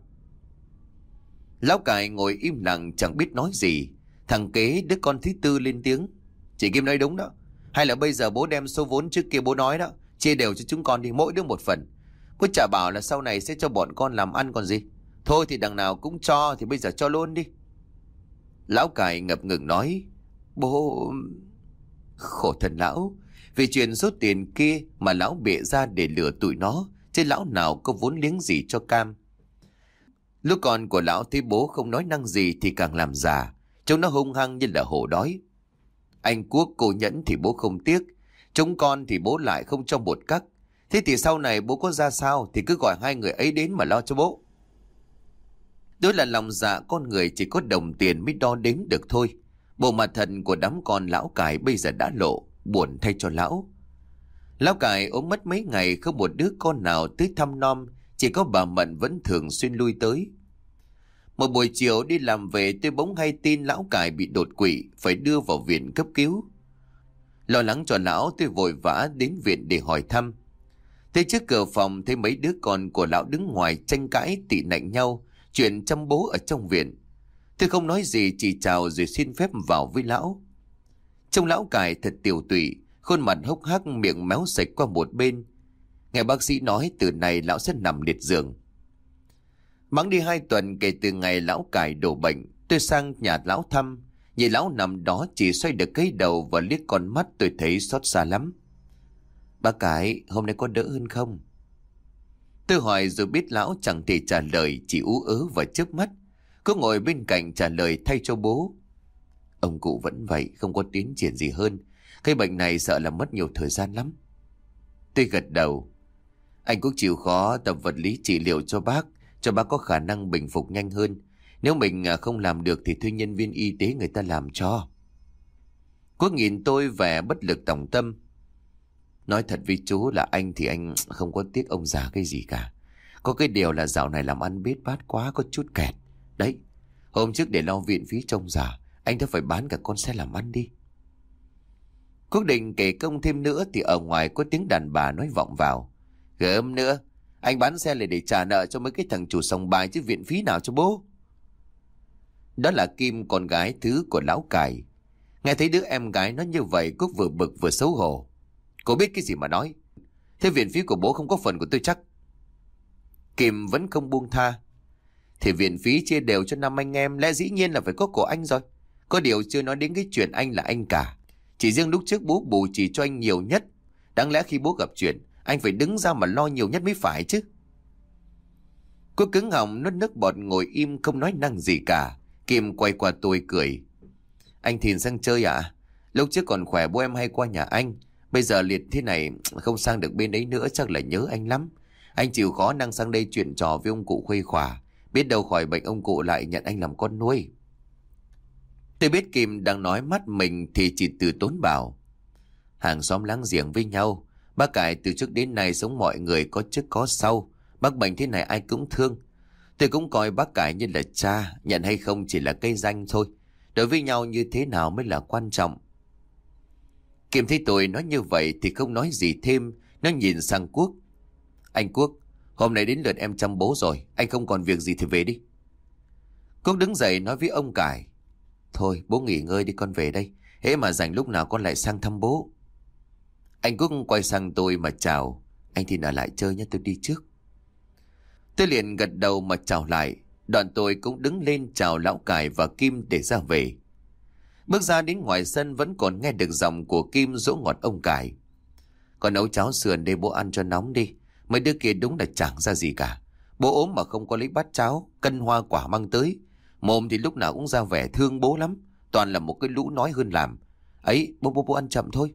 Lão Cải ngồi im lặng chẳng biết nói gì. Thằng kế đứa con thứ tư lên tiếng: Chị Kim nói đúng đó. Hay là bây giờ bố đem số vốn trước kia bố nói đó, chia đều cho chúng con đi, mỗi đứa một phần. Bố chả bảo là sau này sẽ cho bọn con làm ăn còn gì. Thôi thì đằng nào cũng cho, thì bây giờ cho luôn đi. Lão Cải ngập ngừng nói: Bố... Khổ thân lão, vì chuyện số tiền kia mà lão bịa ra để lừa tụi nó, chứ lão nào có vốn liếng gì cho cam. Lúc con của lão thấy bố không nói năng gì thì càng làm già, trông nó hung hăng như là hổ đói. Anh Quốc cô Nhẫn thì bố không tiếc, chúng con thì bố lại không cho một cắc. Thế thì sau này bố có ra sao thì cứ gọi hai người ấy đến mà lo cho bố. Đó là lòng dạ con người, chỉ có đồng tiền mới đo đếm được thôi. Bộ mặt thật của đám con lão Cải bây giờ đã lộ, buồn thay cho lão. Lão Cải ốm mất mấy ngày, không một đứa con nào tới thăm nom, chỉ có bà Mận vẫn thường xuyên lui tới. Một buổi chiều đi làm về, tôi bỗng hay tin lão Cải bị đột quỵ, phải đưa vào viện cấp cứu. Lo lắng cho lão, tôi vội vã đến viện để hỏi thăm. Tới trước cửa phòng thấy mấy đứa con của lão đứng ngoài tranh cãi tị nạnh nhau chuyện chăm bố ở trong viện. Tôi không nói gì, chỉ chào rồi xin phép vào với lão. Trông lão Cải thật tiều tụy, khuôn mặt hốc hác, miệng méo sạch qua một bên. Nghe bác sĩ nói từ này lão sẽ nằm liệt giường. Bẵng đi hai tuần kể từ ngày lão Cải đổ bệnh, tôi sang nhà lão thăm. Nhìn lão nằm đó chỉ xoay được cái đầu và liếc con mắt, tôi thấy xót xa lắm. Bác Cải, hôm nay có đỡ hơn không? Tôi hỏi rồi biết lão chẳng thể trả lời, chỉ ú ớ và chớp mắt. Cứ ngồi bên cạnh trả lời thay cho bố. Ông cụ vẫn vậy, không có tiến triển gì hơn. Cái bệnh này sợ là mất nhiều thời gian lắm. Tôi gật đầu. Anh cũng chịu khó tập vật lý trị liệu cho bác, cho bác có khả năng bình phục nhanh hơn. Nếu mình không làm được thì thuê nhân viên y tế người ta làm cho. Quốc nhìn tôi vẻ bất lực tòng tâm. Nói thật với chú là anh thì anh không có tiếc ông già cái gì cả. Có cái điều là dạo này làm ăn bết bát quá, có chút kẹt. Đấy, hôm trước để lo viện phí trông già, anh đã phải bán cả con xe làm ăn đi. Quốc định kể công thêm nữa thì ở ngoài có tiếng đàn bà nói vọng vào. Gớm nữa, anh bán xe lại để trả nợ cho mấy cái thằng chủ sòng bài chứ viện phí nào cho bố. Đó là Kim, con gái thứ của lão Cải. Nghe thấy đứa em gái nó như vậy, Cúc vừa bực vừa xấu hổ. Cô biết cái gì mà nói? Thế viện phí của bố không có phần của tôi chắc? Kim vẫn không buông tha. Thì viện phí chia đều cho năm anh em, lẽ dĩ nhiên là phải có của anh rồi. Có điều chưa nói đến cái chuyện anh là anh cả. Chỉ riêng lúc trước bố bù chỉ cho anh nhiều nhất. Đáng lẽ khi bố gặp chuyện, anh phải đứng ra mà lo nhiều nhất mới phải chứ. Cô cứng họng nuốt nước bọt ngồi im không nói năng gì cả. Kim quay qua tôi cười. Anh Thìn sang chơi à? Lúc trước còn khỏe bố em hay qua nhà anh. Bây giờ liệt thế này không sang được bên đấy nữa chắc là nhớ anh lắm. Anh chịu khó năng sang đây chuyện trò với ông cụ khuây khỏa. Biết đâu khỏi bệnh ông cụ lại nhận anh làm con nuôi. Tôi biết Kim đang nói mắt mình thì chỉ từ tốn bảo. Hàng xóm láng giềng với nhau. Bác Cải từ trước đến nay sống mọi người có trước có sau. Bác bệnh thế này ai cũng thương. Tôi cũng coi bác Cải như là cha. Nhận hay không chỉ là cây danh thôi. Đối với nhau như thế nào mới là quan trọng. Kim thấy tôi nói như vậy thì không nói gì thêm. Nó nhìn sang Quốc. Anh Quốc, hôm nay đến lượt em chăm bố rồi. Anh không còn việc gì thì về đi. Quốc đứng dậy nói với ông Cải. Thôi bố nghỉ ngơi đi, con về đây. Hễ mà rảnh lúc nào con lại sang thăm bố. Anh Quốc quay sang tôi mà chào. Anh thì ở lại chơi nhé, tôi đi trước. Tôi liền gật đầu mà chào lại. Đoạn tôi cũng đứng lên chào lão Cải và Kim để ra về. Bước ra đến ngoài sân vẫn còn nghe được giọng của Kim dỗ ngọt ông Cải. Con nấu cháo sườn để bố ăn cho nóng đi. Mấy đứa kia đúng là chẳng ra gì cả. Bố ốm mà không có lấy bát cháo, cân hoa quả mang tới. Mồm thì lúc nào cũng ra vẻ thương bố lắm. Toàn là một cái lũ nói hơn làm. Ấy, bố bố bố ăn chậm thôi.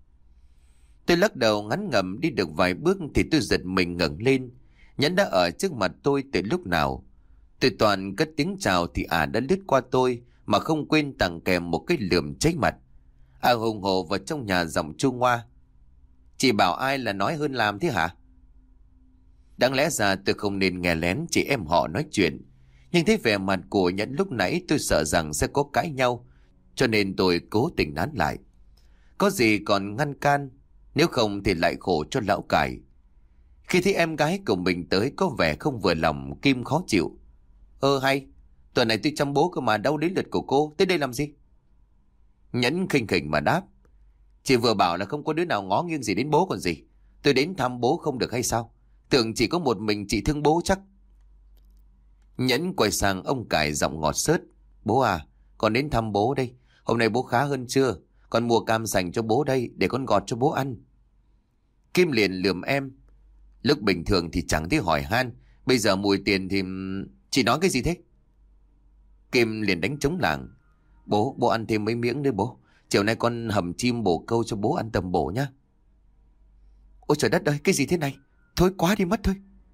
Tôi lắc đầu ngắn ngẩm đi được vài bước thì tôi giật mình ngẩng lên. Nhẫn đã ở trước mặt tôi từ lúc nào. Tôi toàn cất tiếng chào thì ả à đã lướt qua tôi mà không quên tặng kèm một cái lườm cháy mặt. À hùng hồ vào trong nhà giọng chua ngoa. Chị bảo ai là nói hơn làm thế hả? Đáng lẽ ra tôi không nên nghe lén chị em họ nói chuyện. Nhưng thấy vẻ mặt của Nhẫn lúc nãy tôi sợ rằng sẽ có cãi nhau. Cho nên tôi cố tình nán lại. Có gì còn ngăn can. Nếu không thì lại khổ cho lão Cải. Khi thấy em gái của mình tới có vẻ không vừa lòng, Kim khó chịu. Ơ hay, tuần này tôi chăm bố cơ mà đâu đến lượt của cô, tới đây làm gì? Nhẫn khinh khỉnh mà đáp. Chị vừa bảo là không có đứa nào ngó nghiêng gì đến bố còn gì. Tôi đến thăm bố không được hay sao? Tưởng chỉ có một mình chị thương bố chắc. Nhẫn quay sang ông Cải giọng ngọt xớt. Bố à, con đến thăm bố đây. Hôm nay bố khá hơn chưa? Con mua cam sành cho bố đây để con gọt cho bố ăn. Kim liền lườm em. Lúc bình thường thì chẳng thấy hỏi han. Bây giờ mùi tiền thì... Chị nói cái gì thế? Kim liền đánh trống lảng. Bố, bố ăn thêm mấy miếng nữa bố. Chiều nay con hầm chim bổ câu cho bố ăn tầm bổ nhá. Ôi trời đất ơi, cái gì thế này? Thôi quá đi mất thôi.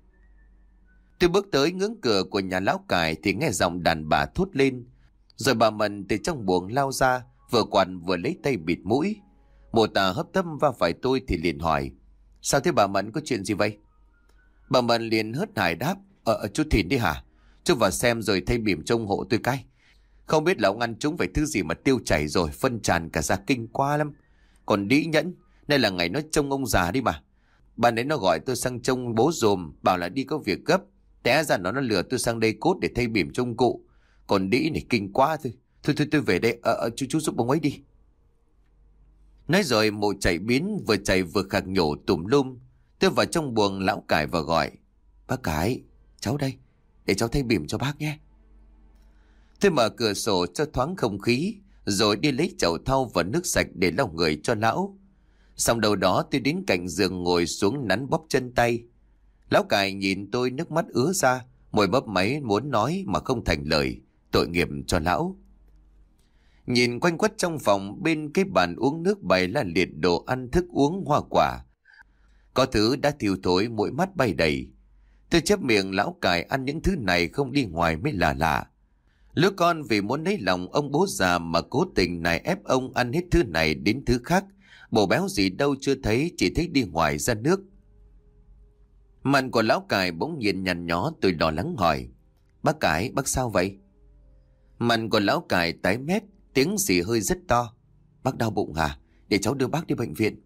Tôi bước tới ngưỡng cửa của nhà lão Cải thì nghe giọng đàn bà thốt lên. Rồi bà Mận từ trong buồng lao ra, vừa quạt vừa lấy tay bịt mũi. Mồ Tà hấp tấp va phải tôi thì liền hỏi. Sao thế bà Mận, có chuyện gì vậy? Bà Mận liền hớt hải đáp. Ờ chú Thìn đi hả? Chú vào xem rồi thay bỉm trông hộ tôi cái. Không biết là ông ăn trúng phải thứ gì mà tiêu chảy rồi, phân tràn cả ra kinh quá lắm. Còn Đĩ Nhẫn, nay là ngày nó trông ông già đi mà. Bạn ấy nó gọi tôi sang trông bố dùm, bảo là đi có việc gấp. Té ra nó nó lừa tôi sang đây cốt để thay bỉm trông cụ. Còn Đĩ này kinh quá thôi. Thôi thôi tôi về đây, ờ, ờ chú chú giúp ông ấy đi. Nói rồi Mộ chạy biến, vừa chạy vừa khạc nhổ tùm lum. Tôi vào trong buồng lão Cải và gọi. Bác Cải, cháu đây, để cháu thay bỉm cho bác nhé. Tôi mở cửa sổ cho thoáng không khí, rồi đi lấy chậu thau và nước sạch để lau người cho lão. Xong đầu đó tôi đến cạnh giường ngồi xuống nắn bóp chân tay. Lão Cải nhìn tôi nước mắt ứa ra, môi mấp máy muốn nói mà không thành lời, tội nghiệp cho lão. Nhìn quanh quất trong phòng, bên cái bàn uống nước bày là liệt đồ ăn thức uống hoa quả. Có thứ đã thiêu thối, mũi mắt bay đầy. Tôi chép miệng lão Cải ăn những thứ này không đi ngoài mới là lạ. Lứa con vì muốn lấy lòng ông bố già mà cố tình nài ép ông ăn hết thứ này đến thứ khác. Bổ béo gì đâu chưa thấy, chỉ thấy đi ngoài ra nước. Mặt của lão Cải bỗng nhiên nhăn nhó, tôi lo lắng hỏi. Bác Cải, bác sao vậy? Mặt của lão Cải tái mét, tiếng xì hơi rất to. Bác đau bụng hả? Để cháu đưa bác đi bệnh viện.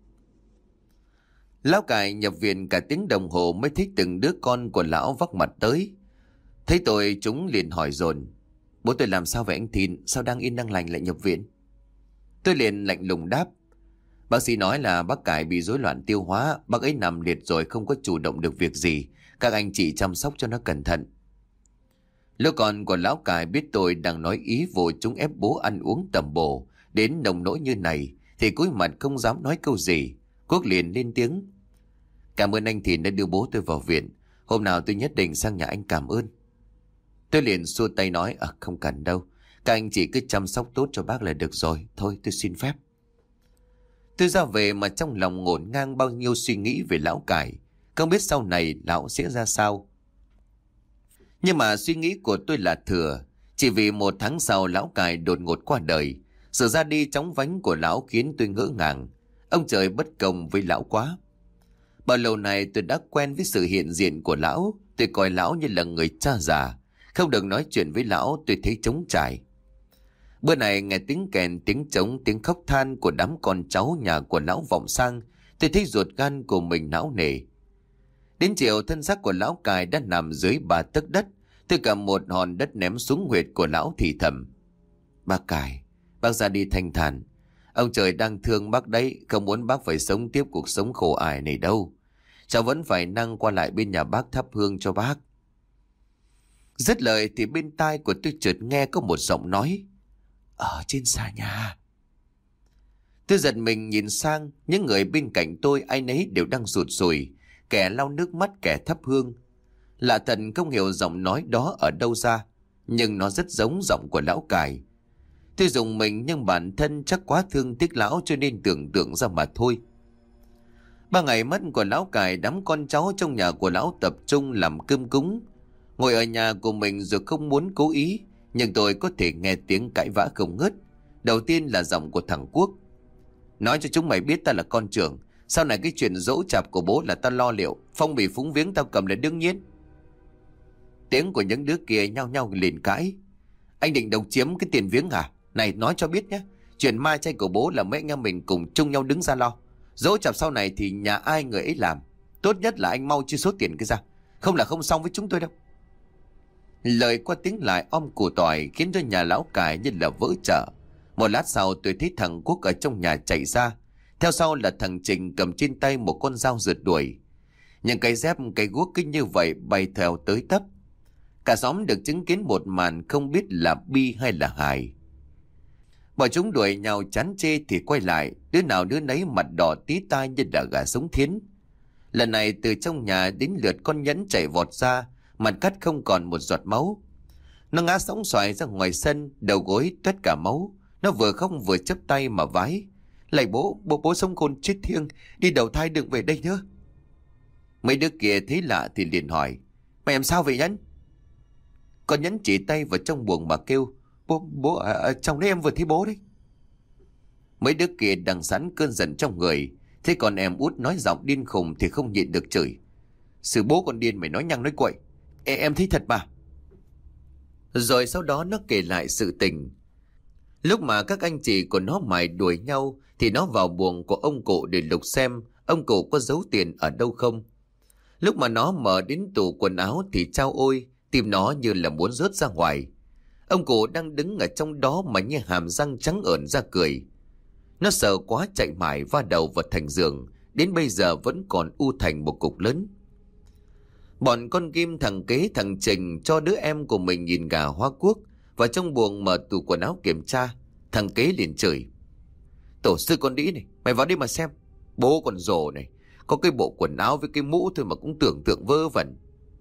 Lão Cải nhập viện cả tiếng đồng hồ mới thấy từng đứa con của lão vác mặt tới. Thấy tôi chúng liền hỏi dồn. Bố tôi làm sao vậy anh Thìn? Sao đang yên đang lành lại nhập viện? Tôi liền lạnh lùng đáp. Bác sĩ nói là bác Cải bị rối loạn tiêu hóa, bác ấy nằm liệt rồi không có chủ động được việc gì. Các anh chị chăm sóc cho nó cẩn thận. Lứa con của lão Cải biết tôi đang nói ý vô chúng ép bố ăn uống tầm bổ đến nồng nỗi như này thì cúi mặt không dám nói câu gì. Quốc liền lên tiếng. Cảm ơn anh Thìn đã đưa bố tôi vào viện. Hôm nào tôi nhất định sang nhà anh cảm ơn. Tôi liền xua tay nói, à không cần đâu. Các anh chị cứ chăm sóc tốt cho bác là được rồi. Thôi tôi xin phép. Tôi ra về mà trong lòng ngổn ngang bao nhiêu suy nghĩ về lão Cải. Không biết sau này lão sẽ ra sao. Nhưng mà suy nghĩ của tôi là thừa. Chỉ vì một tháng sau lão Cải đột ngột qua đời. Sự ra đi chóng vánh của lão khiến tôi ngỡ ngàng. Ông trời bất công với lão quá. Bao lâu này tôi đã quen với sự hiện diện của lão. Tôi coi lão như là người cha già. Không được nói chuyện với lão tôi thấy trống trải. Bữa này nghe tiếng kèn, tiếng trống, tiếng khóc than của đám con cháu nhà của lão vọng sang. Tôi thấy ruột gan của mình não nề. Đến chiều thân xác của lão Cải đã nằm dưới ba tấc đất. Tôi cầm một hòn đất ném xuống huyệt của lão thì thầm. Bác Cải, bác ra đi thanh thản. Ông trời đang thương bác đấy, không muốn bác phải sống tiếp cuộc sống khổ ải này đâu. Cháu vẫn phải năng qua lại bên nhà bác thắp hương cho bác. Dứt lời thì bên tai của tôi chợt nghe có một giọng nói. Ở trên xà nhà. Tôi giật mình nhìn sang, những người bên cạnh tôi ai nấy đều đang rụt rùi, kẻ lau nước mắt, kẻ thắp hương. Lạ thật không hiểu giọng nói đó ở đâu ra, nhưng nó rất giống giọng của lão Cải. Tôi dùng mình nhưng bản thân chắc quá thương tiếc lão cho nên tưởng tượng ra mà thôi. Ba ngày mất của lão Cải, đám con cháu trong nhà của lão tập trung làm cơm cúng. Ngồi ở nhà của mình rồi không muốn cố ý, nhưng tôi có thể nghe tiếng cãi vã không ngớt. Đầu tiên là giọng của thằng Quốc. Nói cho chúng mày biết ta là con trưởng. Sau này cái chuyện dỗ chạp của bố là ta lo liệu. Phong bì phúng viếng tao cầm là đương nhiên. Tiếng của những đứa kia nhau nhau liền cãi. Anh định độc chiếm cái tiền viếng à? Này nói cho biết nhé. Chuyện ma chay của bố là mấy anh em mình cùng chung nhau đứng ra lo. Dỗ chạp sau này thì nhà ai người ấy làm. Tốt nhất là anh mau chia số tiền cái ra. Không là không xong với chúng tôi đâu. Lời qua tiếng lại om củ tỏi khiến cho nhà lão Cải như là vỡ chợ. Một lát sau tôi thấy thằng Quốc ở trong nhà chạy ra. Theo sau là thằng Trình cầm trên tay một con dao rượt đuổi. Những cái dép cái guốc cứ như vậy bay theo tới tấp. Cả xóm được chứng kiến một màn không biết là bi hay là hài. Bọn chúng đuổi nhau chán chê thì quay lại. Đứa nào đứa nấy mặt đỏ tí tai như là gà sống thiến. Lần này từ trong nhà đến lượt con Nhẫn chạy vọt ra. Mặt cắt không còn một giọt máu. Nó ngã sóng xoài ra ngoài sân, đầu gối toét cả máu. Nó vừa khóc vừa chắp tay mà vái. Lạy bố, bố bố sống khôn chết thiêng, đi đầu thai đừng về đây nữa. Mấy đứa kia thấy lạ thì liền hỏi. Mày làm sao vậy Nhẫn? Con Nhẫn chỉ tay vào trong buồng mà kêu. Bố, bố, à, à, trong đấy em vừa thấy bố đấy. Mấy đứa kia đằng sẵn cơn giận trong người. Thế còn em út nói giọng điên khùng thì không nhịn được chửi. Sự bố con điên mày nói nhăng nói quậy. Ê, em thấy thật mà. Rồi sau đó nó kể lại sự tình. Lúc mà các anh chị của nó mải đuổi nhau thì nó vào buồng của ông cụ để lục xem ông cụ có giấu tiền ở đâu không. Lúc mà nó mở đến tủ quần áo thì chao ôi, tim nó như là muốn rớt ra ngoài. Ông cụ đang đứng ở trong đó mà như hàm răng trắng ởn ra cười. Nó sợ quá chạy mãi va đầu vào thành giường, đến bây giờ vẫn còn u thành một cục lớn. Bọn con Kim, thằng Kế, thằng Trình cho đứa em của mình nhìn gà Hoa Quốc vào trong buồng mở tủ quần áo kiểm tra. Thằng Kế liền chửi. Tổ sư con đĩ này, mày vào đây mà xem. Bố còn rồ này, có cái bộ quần áo với cái mũ thôi mà cũng tưởng tượng vơ vẩn.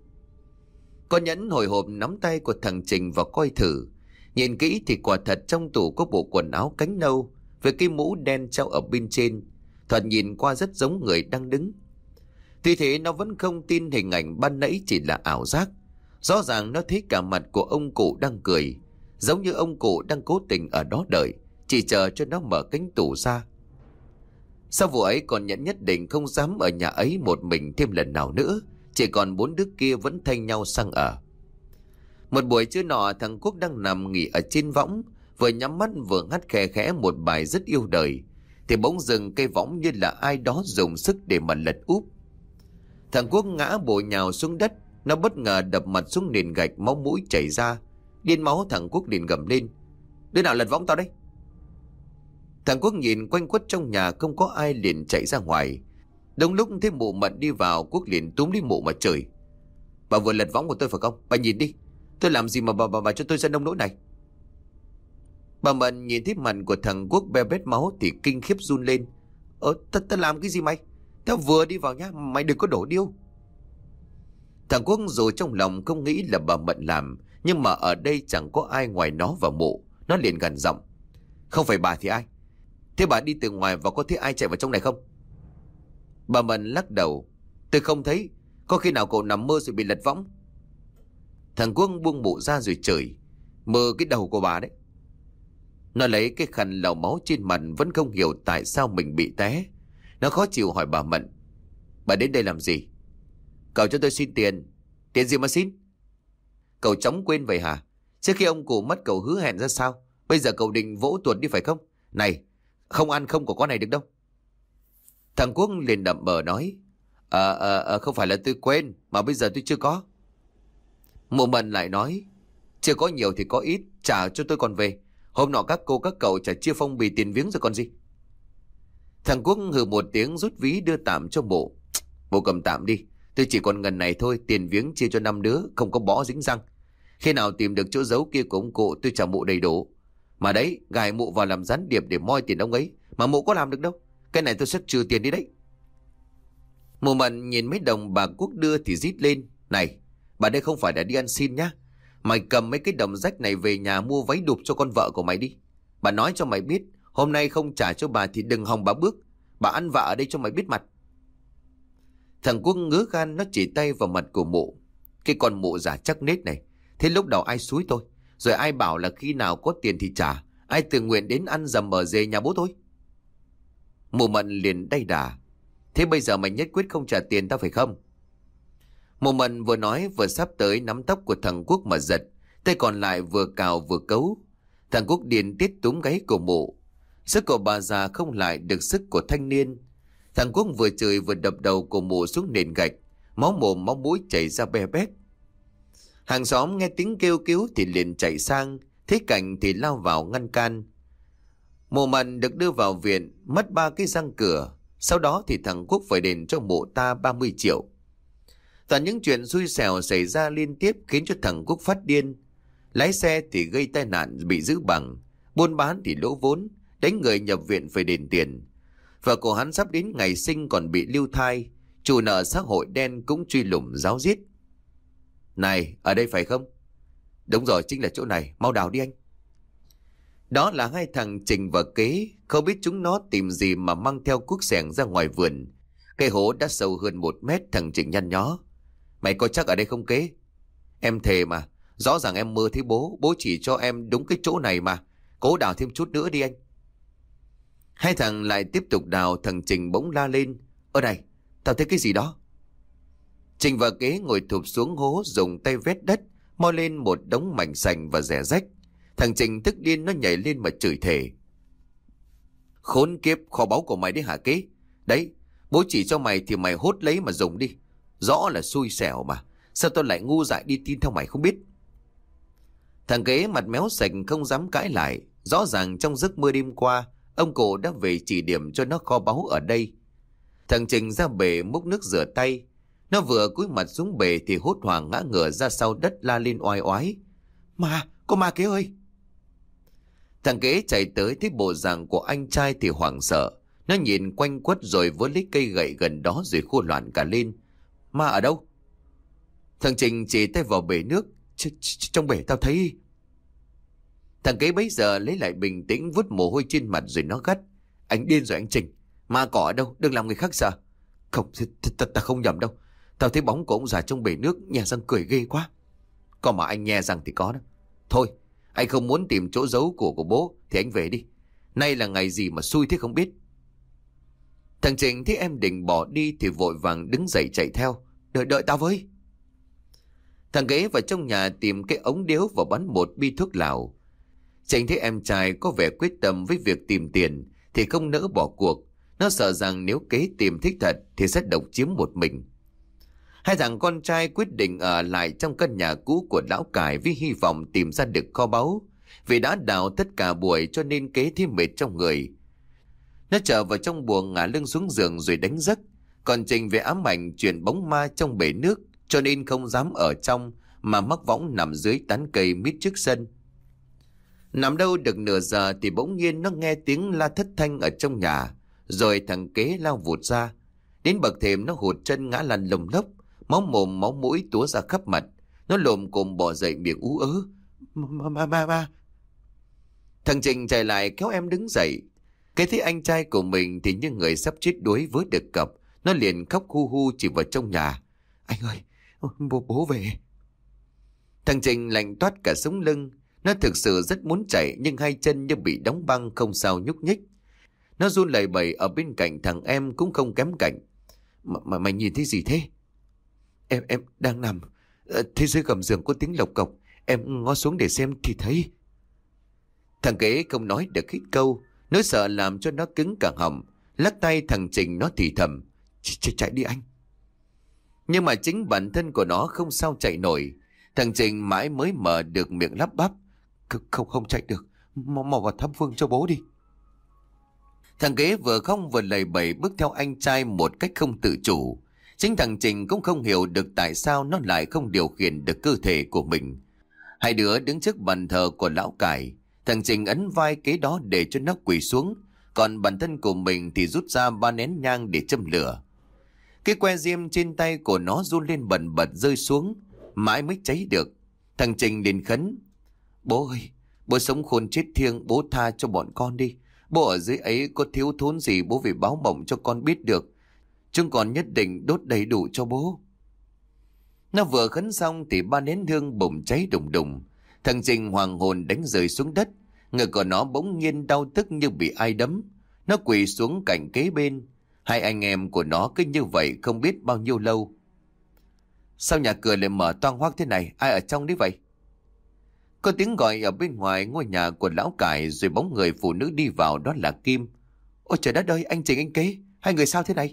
Con Nhẫn hồi hộp nắm tay của thằng Trình vào coi thử. Nhìn kỹ thì quả thật trong tủ có bộ quần áo cánh nâu với cái mũ đen treo ở bên trên. Thoạt nhìn qua rất giống người đang đứng. Tuy thế nó vẫn không tin hình ảnh ban nãy chỉ là ảo giác. Rõ ràng nó thấy cả mặt của ông cụ đang cười, giống như ông cụ đang cố tình ở đó đợi, chỉ chờ cho nó mở cánh tủ ra. Sau vụ ấy Con Nhẫn nhất định không dám ở nhà ấy một mình thêm lần nào nữa. Chỉ còn bốn đứa kia vẫn thay nhau sang ở. Một buổi trưa nọ, thằng Quốc đang nằm nghỉ ở trên võng, vừa nhắm mắt vừa hát khẽ khẽ một bài rất yêu đời, thì bỗng dừng cây võng như là ai đó dùng sức để mà lật úp. Thằng Quốc ngã bổ nhào xuống đất. Nó bất ngờ đập mặt xuống nền gạch, máu mũi chảy ra. Điên máu thằng Quốc liền gầm lên. Đứa nào lật võng tao đây? Thằng Quốc nhìn quanh quất trong nhà không có ai liền chạy ra ngoài. Đúng lúc thấy mụ Mận đi vào, Quốc liền túm đi mụ mà chửi: "Bà vừa lật võng của tôi phải không? Bà nhìn đi, tôi làm gì mà bà bà, bà cho tôi ra nông nỗi này?" Bà Mận nhìn thấy mặt của thằng Quốc be bết máu thì kinh khiếp run lên. "Ơ, ta, ta làm cái gì mày? Tao vừa đi vào nhá, mày đừng có đổ điêu." Thằng Quốc dù trong lòng không nghĩ là bà Mận làm, nhưng mà ở đây chẳng có ai ngoài nó và mụ. Nó liền gằn giọng: "Không phải bà thì ai? Thế bà đi từ ngoài và có thấy ai chạy vào trong này không?" Bà Mận lắc đầu: "Tôi không thấy. Có khi nào cậu nằm mơ rồi bị lật võng?" Thằng Quốc buông mụ ra rồi chửi: "Mơ cái đầu của bà đấy." Nó lấy cái khăn lau máu trên mặt, vẫn không hiểu tại sao mình bị té. Nó khó chịu hỏi bà Mận: "Bà đến đây làm gì?" "Cậu cho tôi xin tiền." "Tiền gì mà xin?" "Cậu chóng quên vậy hả? Trước khi ông cụ mất cậu hứa hẹn ra sao? Bây giờ cậu định vỗ tuột đi phải không? Này, không ăn không có con này được đâu." Thằng Quốc liền đậm bờ nói: Ờ à, à, không phải là tôi quên, mà bây giờ tôi chưa có." Mụ Mận lại nói: "Chưa có nhiều thì có ít, trả cho tôi còn về. Hôm nọ các cô các cậu trả chia phong bì tiền viếng rồi còn gì." Thằng Quốc hừ một tiếng rút ví đưa tạm cho mụ. "Mụ cầm tạm đi, tôi chỉ còn ngần này thôi, tiền viếng chia cho năm đứa, không có bỏ dính răng. Khi nào tìm được chỗ giấu kia của ông cụ tôi trả mụ đầy đủ. Mà đấy, gài mụ vào làm gián điệp để moi tiền ông ấy, mà mụ có làm được đâu. Cái này tôi sẽ trừ tiền đi đấy." Mụ Mận nhìn mấy đồng bà Quốc đưa thì rít lên: "Này, bà đây không phải là đi ăn xin nhá. Mày cầm mấy cái đồng rách này về nhà mua váy đụp cho con vợ của mày đi. Bà nói cho mày biết, hôm nay không trả cho bà thì đừng hòng bà bước. Bà ăn vạ ở đây cho mày biết mặt." Thằng Quốc ngứa gan, nó chỉ tay vào mặt của mụ: "Cái con mụ giả chắc nết này. Thế lúc đầu ai xúi tôi? Rồi ai bảo là khi nào có tiền thì trả? Ai tự nguyện đến ăn dầm ở dề nhà bố tôi?" Mụ Mận liền đay đà: "Thế bây giờ mày nhất quyết không trả tiền tao phải không?" Mụ Mận vừa nói vừa sắp tới nắm tóc của thằng Quốc mà giật, tay còn lại vừa cào vừa cấu. Thằng Quốc điên tiết túm gáy của mụ. Sức của bà già không lại được sức của thanh niên. Thằng Quốc vừa chửi vừa đập đầu của mụ xuống nền gạch, máu mồm máu mũi chảy ra be bét. Hàng xóm nghe tiếng kêu cứu thì liền chạy sang, thấy cảnh thì lao vào ngăn can. Mụ Mận được đưa vào viện, mất ba cái răng cửa. Sau đó thì thằng Quốc phải đền cho mụ ta ba mươi triệu. Toàn những chuyện xui xẻo xảy ra liên tiếp khiến cho thằng Quốc phát điên. Lái xe thì gây tai nạn bị giữ bằng, buôn bán thì lỗ vốn, đánh người nhập viện phải đền tiền. Vợ của hắn sắp đến ngày sinh còn bị lưu thai, chủ nợ xã hội đen cũng truy lùng ráo riết. "Này, ở đây phải không?" "Đúng rồi, chính là chỗ này, mau đào đi anh." Đó là hai thằng Trình và Kế. Không biết chúng nó tìm gì mà mang theo cuốc xẻng ra ngoài vườn. Cái hố đã sâu hơn một mét. Thằng Trình nhăn nhó: "Mày có chắc ở đây không Kế?" "Em thề mà, rõ ràng em mơ thấy bố. Bố chỉ cho em đúng cái chỗ này mà. Cố đào thêm chút nữa đi anh." Hai thằng lại tiếp tục đào. Thằng Trình bỗng la lên: "Ở đây, tao thấy cái gì đó." Trình và Kế ngồi thụp xuống hố, dùng tay vét đất, moi lên một đống mảnh sành và rẻ rách. Thằng Trình tức điên, nó nhảy lên mà chửi thề: "Khốn kiếp, kho báu của mày đấy hả Kế? Đấy, bố chỉ cho mày thì mày hốt lấy mà dùng đi. Rõ là xui xẻo mà, sao tao lại ngu dại đi tin theo mày không biết." Thằng Kế mặt méo sạch không dám cãi lại. Rõ ràng trong giấc mơ đêm qua, ông cụ đã về chỉ điểm cho nó kho báu ở đây. Thằng Trình ra bể múc nước rửa tay. Nó vừa cúi mặt xuống bể thì hốt hoảng ngã ngửa ra sau đất, la lên oai oái: "Ma, có ma Kế ơi!" Thằng Kế chạy tới thấy bộ dạng của anh trai thì hoảng sợ. Nó nhìn quanh quất rồi vớ lấy cây gậy gần đó rồi khua loạn cả lên: "Ma ở đâu?" Thằng Trình chỉ tay vào bể nước: Ch -ch "Trong bể tao thấy." Thằng Kế bấy giờ lấy lại bình tĩnh, vuốt mồ hôi trên mặt rồi nó gắt: "Anh điên rồi anh Trình, ma cỏ ở đâu, đừng làm người khác sợ." "Không, ta không nhầm đâu. Tao thấy bóng của ông già trong bể nước, nhe răng cười ghê quá." "Có mà anh nhe răng thì có đó. Thôi, anh không muốn tìm chỗ giấu của của bố thì anh về đi. Nay là ngày gì mà xui thế không biết." Thằng Trình thấy em định bỏ đi thì vội vàng đứng dậy chạy theo: Đợi đợi tao với." Thằng Kế vào trong nhà tìm cái ống điếu và bắn một bi thuốc lào. Trình thấy em trai có vẻ quyết tâm với việc tìm tiền thì không nỡ bỏ cuộc. Nó sợ rằng nếu Kế tìm thích thật thì sẽ độc chiếm một mình. Hai thằng con trai quyết định ở lại trong căn nhà cũ của lão cải với hy vọng tìm ra được kho báu. Vì đã đào tất cả buổi cho nên Kế thêm mệt trong người. Nó trở vào trong buồng ngả lưng xuống giường rồi đánh giấc. Còn Trình về ám ảnh chuyện bóng ma trong bể nước, cho nên không dám ở trong mà mắc võng nằm dưới tán cây mít trước sân. Nằm đâu được nửa giờ thì bỗng nhiên nó nghe tiếng la thất thanh ở trong nhà. Rồi thằng Kế lao vụt ra. Đến bậc thềm nó hụt chân ngã lăn lồng lốc, máu mồm máu mũi túa ra khắp mặt. Nó lồm cồm bò dậy miệng ú ớ. Ma ma ma ma. Thằng Trình chạy lại kéo em đứng dậy. Cái thấy anh trai của mình thì như người sắp chết đuối với được cập. Nó liền khóc hu hu chỉ vào trong nhà. Anh ơi, bố, bố về. Thằng Trình lạnh toát cả sống lưng. Nó thực sự rất muốn chạy nhưng hai chân như bị đóng băng không sao nhúc nhích. Nó run lẩy bẩy ở bên cạnh thằng em cũng không kém cạnh. Mà, mà mày nhìn thấy gì thế? Em em đang nằm. Thế dưới gầm giường có tiếng lộc cộc. Em ngó xuống để xem thì thấy. Thằng Kế không nói được hết câu. Nỗi sợ làm cho nó cứng cả họng. Lắc tay thằng Trình nó thì thầm. Ch chạy đi anh. Nhưng mà chính bản thân của nó không sao chạy nổi. Thằng Trình mãi mới mở được miệng lắp bắp. Không không chạy được. Mau mau vào thăm Phương cho bố đi. Thằng Kế vừa không vừa lầy bầy bước theo anh trai một cách không tự chủ. Chính thằng Trình cũng không hiểu được tại sao nó lại không điều khiển được cơ thể của mình. Hai đứa đứng trước bàn thờ của lão cải. Thằng Trình ấn vai Kế đó để cho nó quỳ xuống. Còn bản thân của mình thì rút ra ba nén nhang để châm lửa. Cái que diêm trên tay của nó run lên bần bật rơi xuống. Mãi mới cháy được. Thằng Trình liền khấn. Bố ơi, bố sống khôn chết thiêng, bố tha cho bọn con đi. Bố ở dưới ấy có thiếu thốn gì bố về báo mộng cho con biết được. Chúng con nhất định đốt đầy đủ cho bố. Nó vừa khấn xong thì ba nén hương bùng cháy đùng đùng. Thằng Trình hoàng hồn đánh rơi xuống đất. Người của nó bỗng nhiên đau tức như bị ai đấm. Nó quỳ xuống cạnh kế bên. Hai anh em của nó cứ như vậy không biết bao nhiêu lâu. Sao nhà cửa lại mở toang hoác thế này? Ai ở trong đấy vậy? Có tiếng gọi ở bên ngoài ngôi nhà của lão cải. Rồi bóng người phụ nữ đi vào, đó là Kim. Ôi trời đất ơi, anh Trình anh Kế, hai người sao thế này?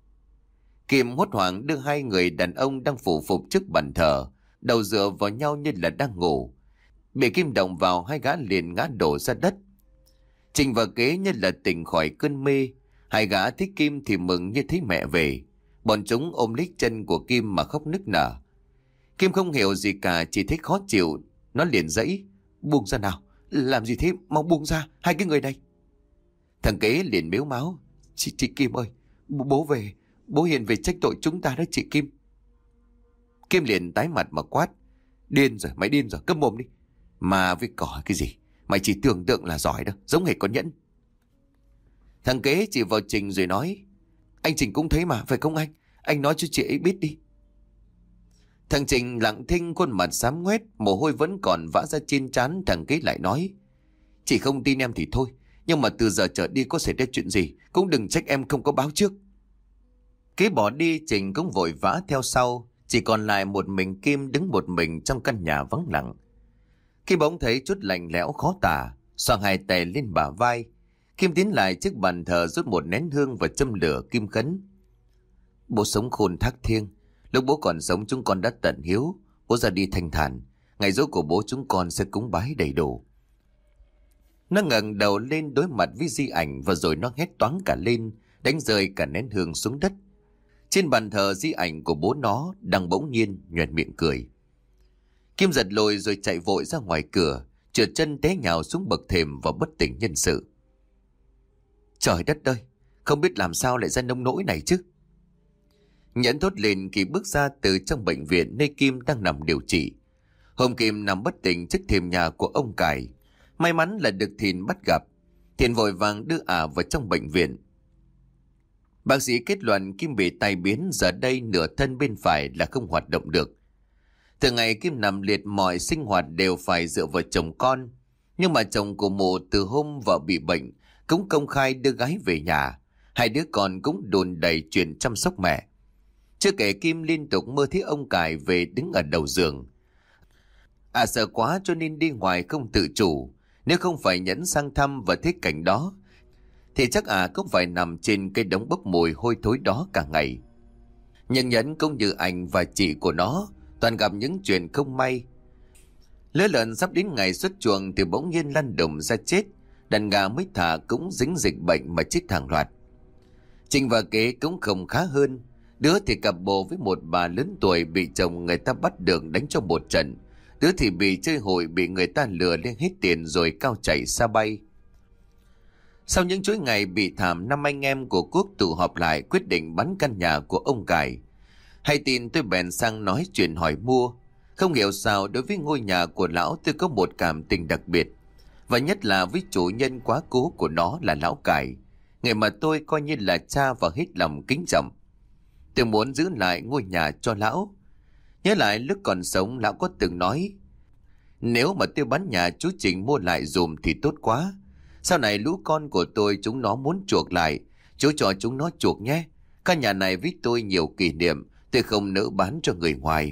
Kim hốt hoảng đưa hai người đàn ông đang phủ phục trước bàn thờ, đầu dựa vào nhau như là đang ngủ. Bị Kim động vào, hai gã liền ngã đổ ra đất. Trình và Kế như là tỉnh khỏi cơn mê. Hai gã thấy Kim thì mừng như thấy mẹ về. Bọn chúng ôm lấy chân của Kim mà khóc nức nở. Kim không hiểu gì cả, chỉ thấy khó chịu. Nó liền giãy. Buông ra nào. Làm gì thế? Mau buông ra. Hai cái người này. Thằng Kế liền mếu máo. Chị, chị Kim ơi. Bố về. Bố Hiền về trách tội chúng ta đó chị Kim. Kim liền tái mặt mà quát. Điên rồi. Mày điên rồi. Câm mồm đi. Mà với cỏ cái gì? Mày chỉ tưởng tượng là giỏi đâu. Giống hệt con nhẫn. Thằng Kế chỉ vào Trình rồi nói. Anh Trình cũng thấy mà. Phải không anh? Anh nói cho chị ấy biết đi. Thằng Trình lặng thinh, khuôn mặt xám ngoét, mồ hôi vẫn còn vã ra trên trán. Thằng Kế lại nói. Chị không tin em thì thôi. Nhưng mà từ giờ trở đi có xảy ra chuyện gì cũng đừng trách em không có báo trước. Kế bỏ đi, Trình cũng vội vã theo sau. Chỉ còn lại một mình Kim đứng một mình trong căn nhà vắng lặng. Khi bỗng thấy chút lạnh lẽo khó tả, xoàng hai tay lên bả vai, Kim tiến lại trước bàn thờ rút một nén hương và châm lửa. Kim khấn. Bố sống khôn thác thiêng. Lúc bố còn sống chúng con đã tận hiếu. Bố ra đi thanh thản. Ngày giỗ của bố chúng con sẽ cúng bái đầy đủ. Nó ngẩng đầu lên đối mặt với di ảnh và rồi nó hét toáng cả lên, đánh rơi cả nén hương xuống đất. Trên bàn thờ di ảnh của bố nó đang bỗng nhiên nhoẻn miệng cười. Kim giật lùi rồi chạy vội ra ngoài cửa, trượt chân té nhào xuống bậc thềm và bất tỉnh nhân sự. Trời đất ơi, không biết làm sao lại ra nông nỗi này chứ. Nhẫn thốt lên khi bước ra từ trong bệnh viện nơi Kim đang nằm điều trị. Hôm Kim nằm bất tỉnh trước thềm nhà của ông Cải. May mắn là được Thìn bắt gặp. Thìn vội vàng đưa ả vào trong bệnh viện. Bác sĩ kết luận Kim bị tai biến, giờ đây nửa thân bên phải là không hoạt động được. Từ ngày Kim nằm liệt, mọi sinh hoạt đều phải dựa vào chồng con. Nhưng mà chồng của mụ từ hôm vợ bị bệnh cũng công khai đưa gái về nhà. Hai đứa con cũng đồn đầy chuyện chăm sóc mẹ. Chưa kể Kim liên tục mơ thấy ông Cải về đứng ở đầu giường. À sợ quá cho nên đi ngoài không tự chủ. Nếu không phải Nhẫn sang thăm và thấy cảnh đó thì chắc à cũng phải nằm trên cây đống bốc mùi hôi thối đó cả ngày. Nhưng Nhẫn cũng như anh và chị của nó toàn gặp những chuyện không may. Lứa lợn sắp đến ngày xuất chuồng thì bỗng nhiên lăn đùng ra chết. đàn gà mới thả cũng dính dịch bệnh mà chết hàng loạt. Trình và Kế cũng không khá hơn. Đứa thì cặp bồ với một bà lớn tuổi bị chồng người ta bắt được đánh cho một trận. Đứa thì bị chơi hụi, bị người ta lừa lên hết tiền rồi cao chạy xa bay. Sau những chuỗi ngày bị thảm, năm anh em của Quốc tụ họp lại quyết định bán căn nhà của ông Cải. Hay tin tôi bèn sang nói chuyện hỏi mua. Không hiểu sao đối với ngôi nhà của lão tôi có một cảm tình đặc biệt. Và nhất là với chủ nhân quá cố của nó là lão Cải, người mà tôi coi như là cha và hết lòng kính trọng. Tôi muốn giữ lại ngôi nhà cho lão. Nhớ lại lúc còn sống lão có từng nói, nếu mà tôi bán nhà chú Trình mua lại dùm thì tốt quá. Sau này lũ con của tôi chúng nó muốn chuộc lại, chú cho chúng nó chuộc nhé. Căn nhà này với tôi nhiều kỷ niệm, tôi không nỡ bán cho người ngoài.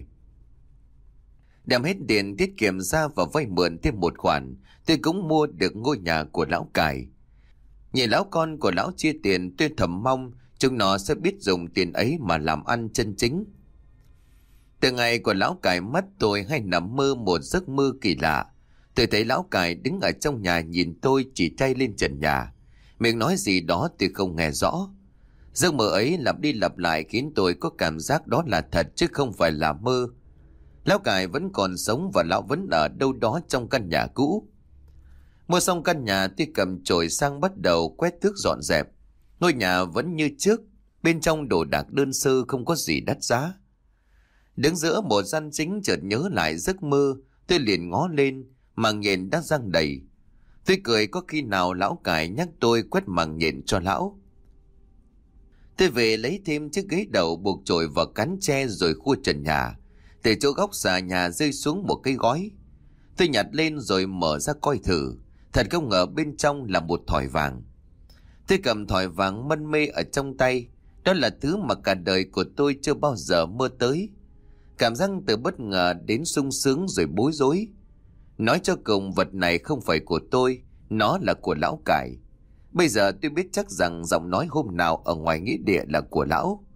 Đem hết tiền tiết kiệm ra và vay mượn thêm một khoản, tôi cũng mua được ngôi nhà của lão Cải. Nhìn lão con của lão chia tiền, tôi thầm mong chúng nó sẽ biết dùng tiền ấy mà làm ăn chân chính. Từ ngày của lão Cải mất, tôi hay nằm mơ một giấc mơ kỳ lạ. Tôi thấy lão Cải đứng ở trong nhà nhìn tôi, chỉ tay lên trần nhà. Miệng nói gì đó tôi không nghe rõ. Giấc mơ ấy lặp đi lặp lại khiến tôi có cảm giác đó là thật chứ không phải là mơ. Lão Cải vẫn còn sống và lão vẫn ở đâu đó trong căn nhà cũ. Mua xong căn nhà, tôi cầm chổi sang bắt đầu quét tước dọn dẹp. Ngôi nhà vẫn như trước, bên trong đồ đạc đơn sơ không có gì đắt giá. Đứng giữa một gian chính chợt nhớ lại giấc mơ, tôi liền ngó lên, màng nhện đã răng đầy. Tôi cười có khi nào lão Cải nhắc tôi quét màng nhện cho lão. Tôi về lấy thêm chiếc ghế đầu buộc chổi vào cán tre rồi khua trần nhà. Từ chỗ góc xà nhà rơi xuống một cái gói. Tôi nhặt lên rồi mở ra coi thử. Thật không ngờ bên trong là một thỏi vàng. Tôi cầm thỏi vàng mân mê ở trong tay. Đó là thứ mà cả đời của tôi chưa bao giờ mơ tới. Cảm giác từ bất ngờ đến sung sướng rồi bối rối. Nói cho cùng vật này không phải của tôi, nó là của lão Cải. Bây giờ tôi biết chắc rằng giọng nói hôm nào ở ngoài nghĩa địa là của lão.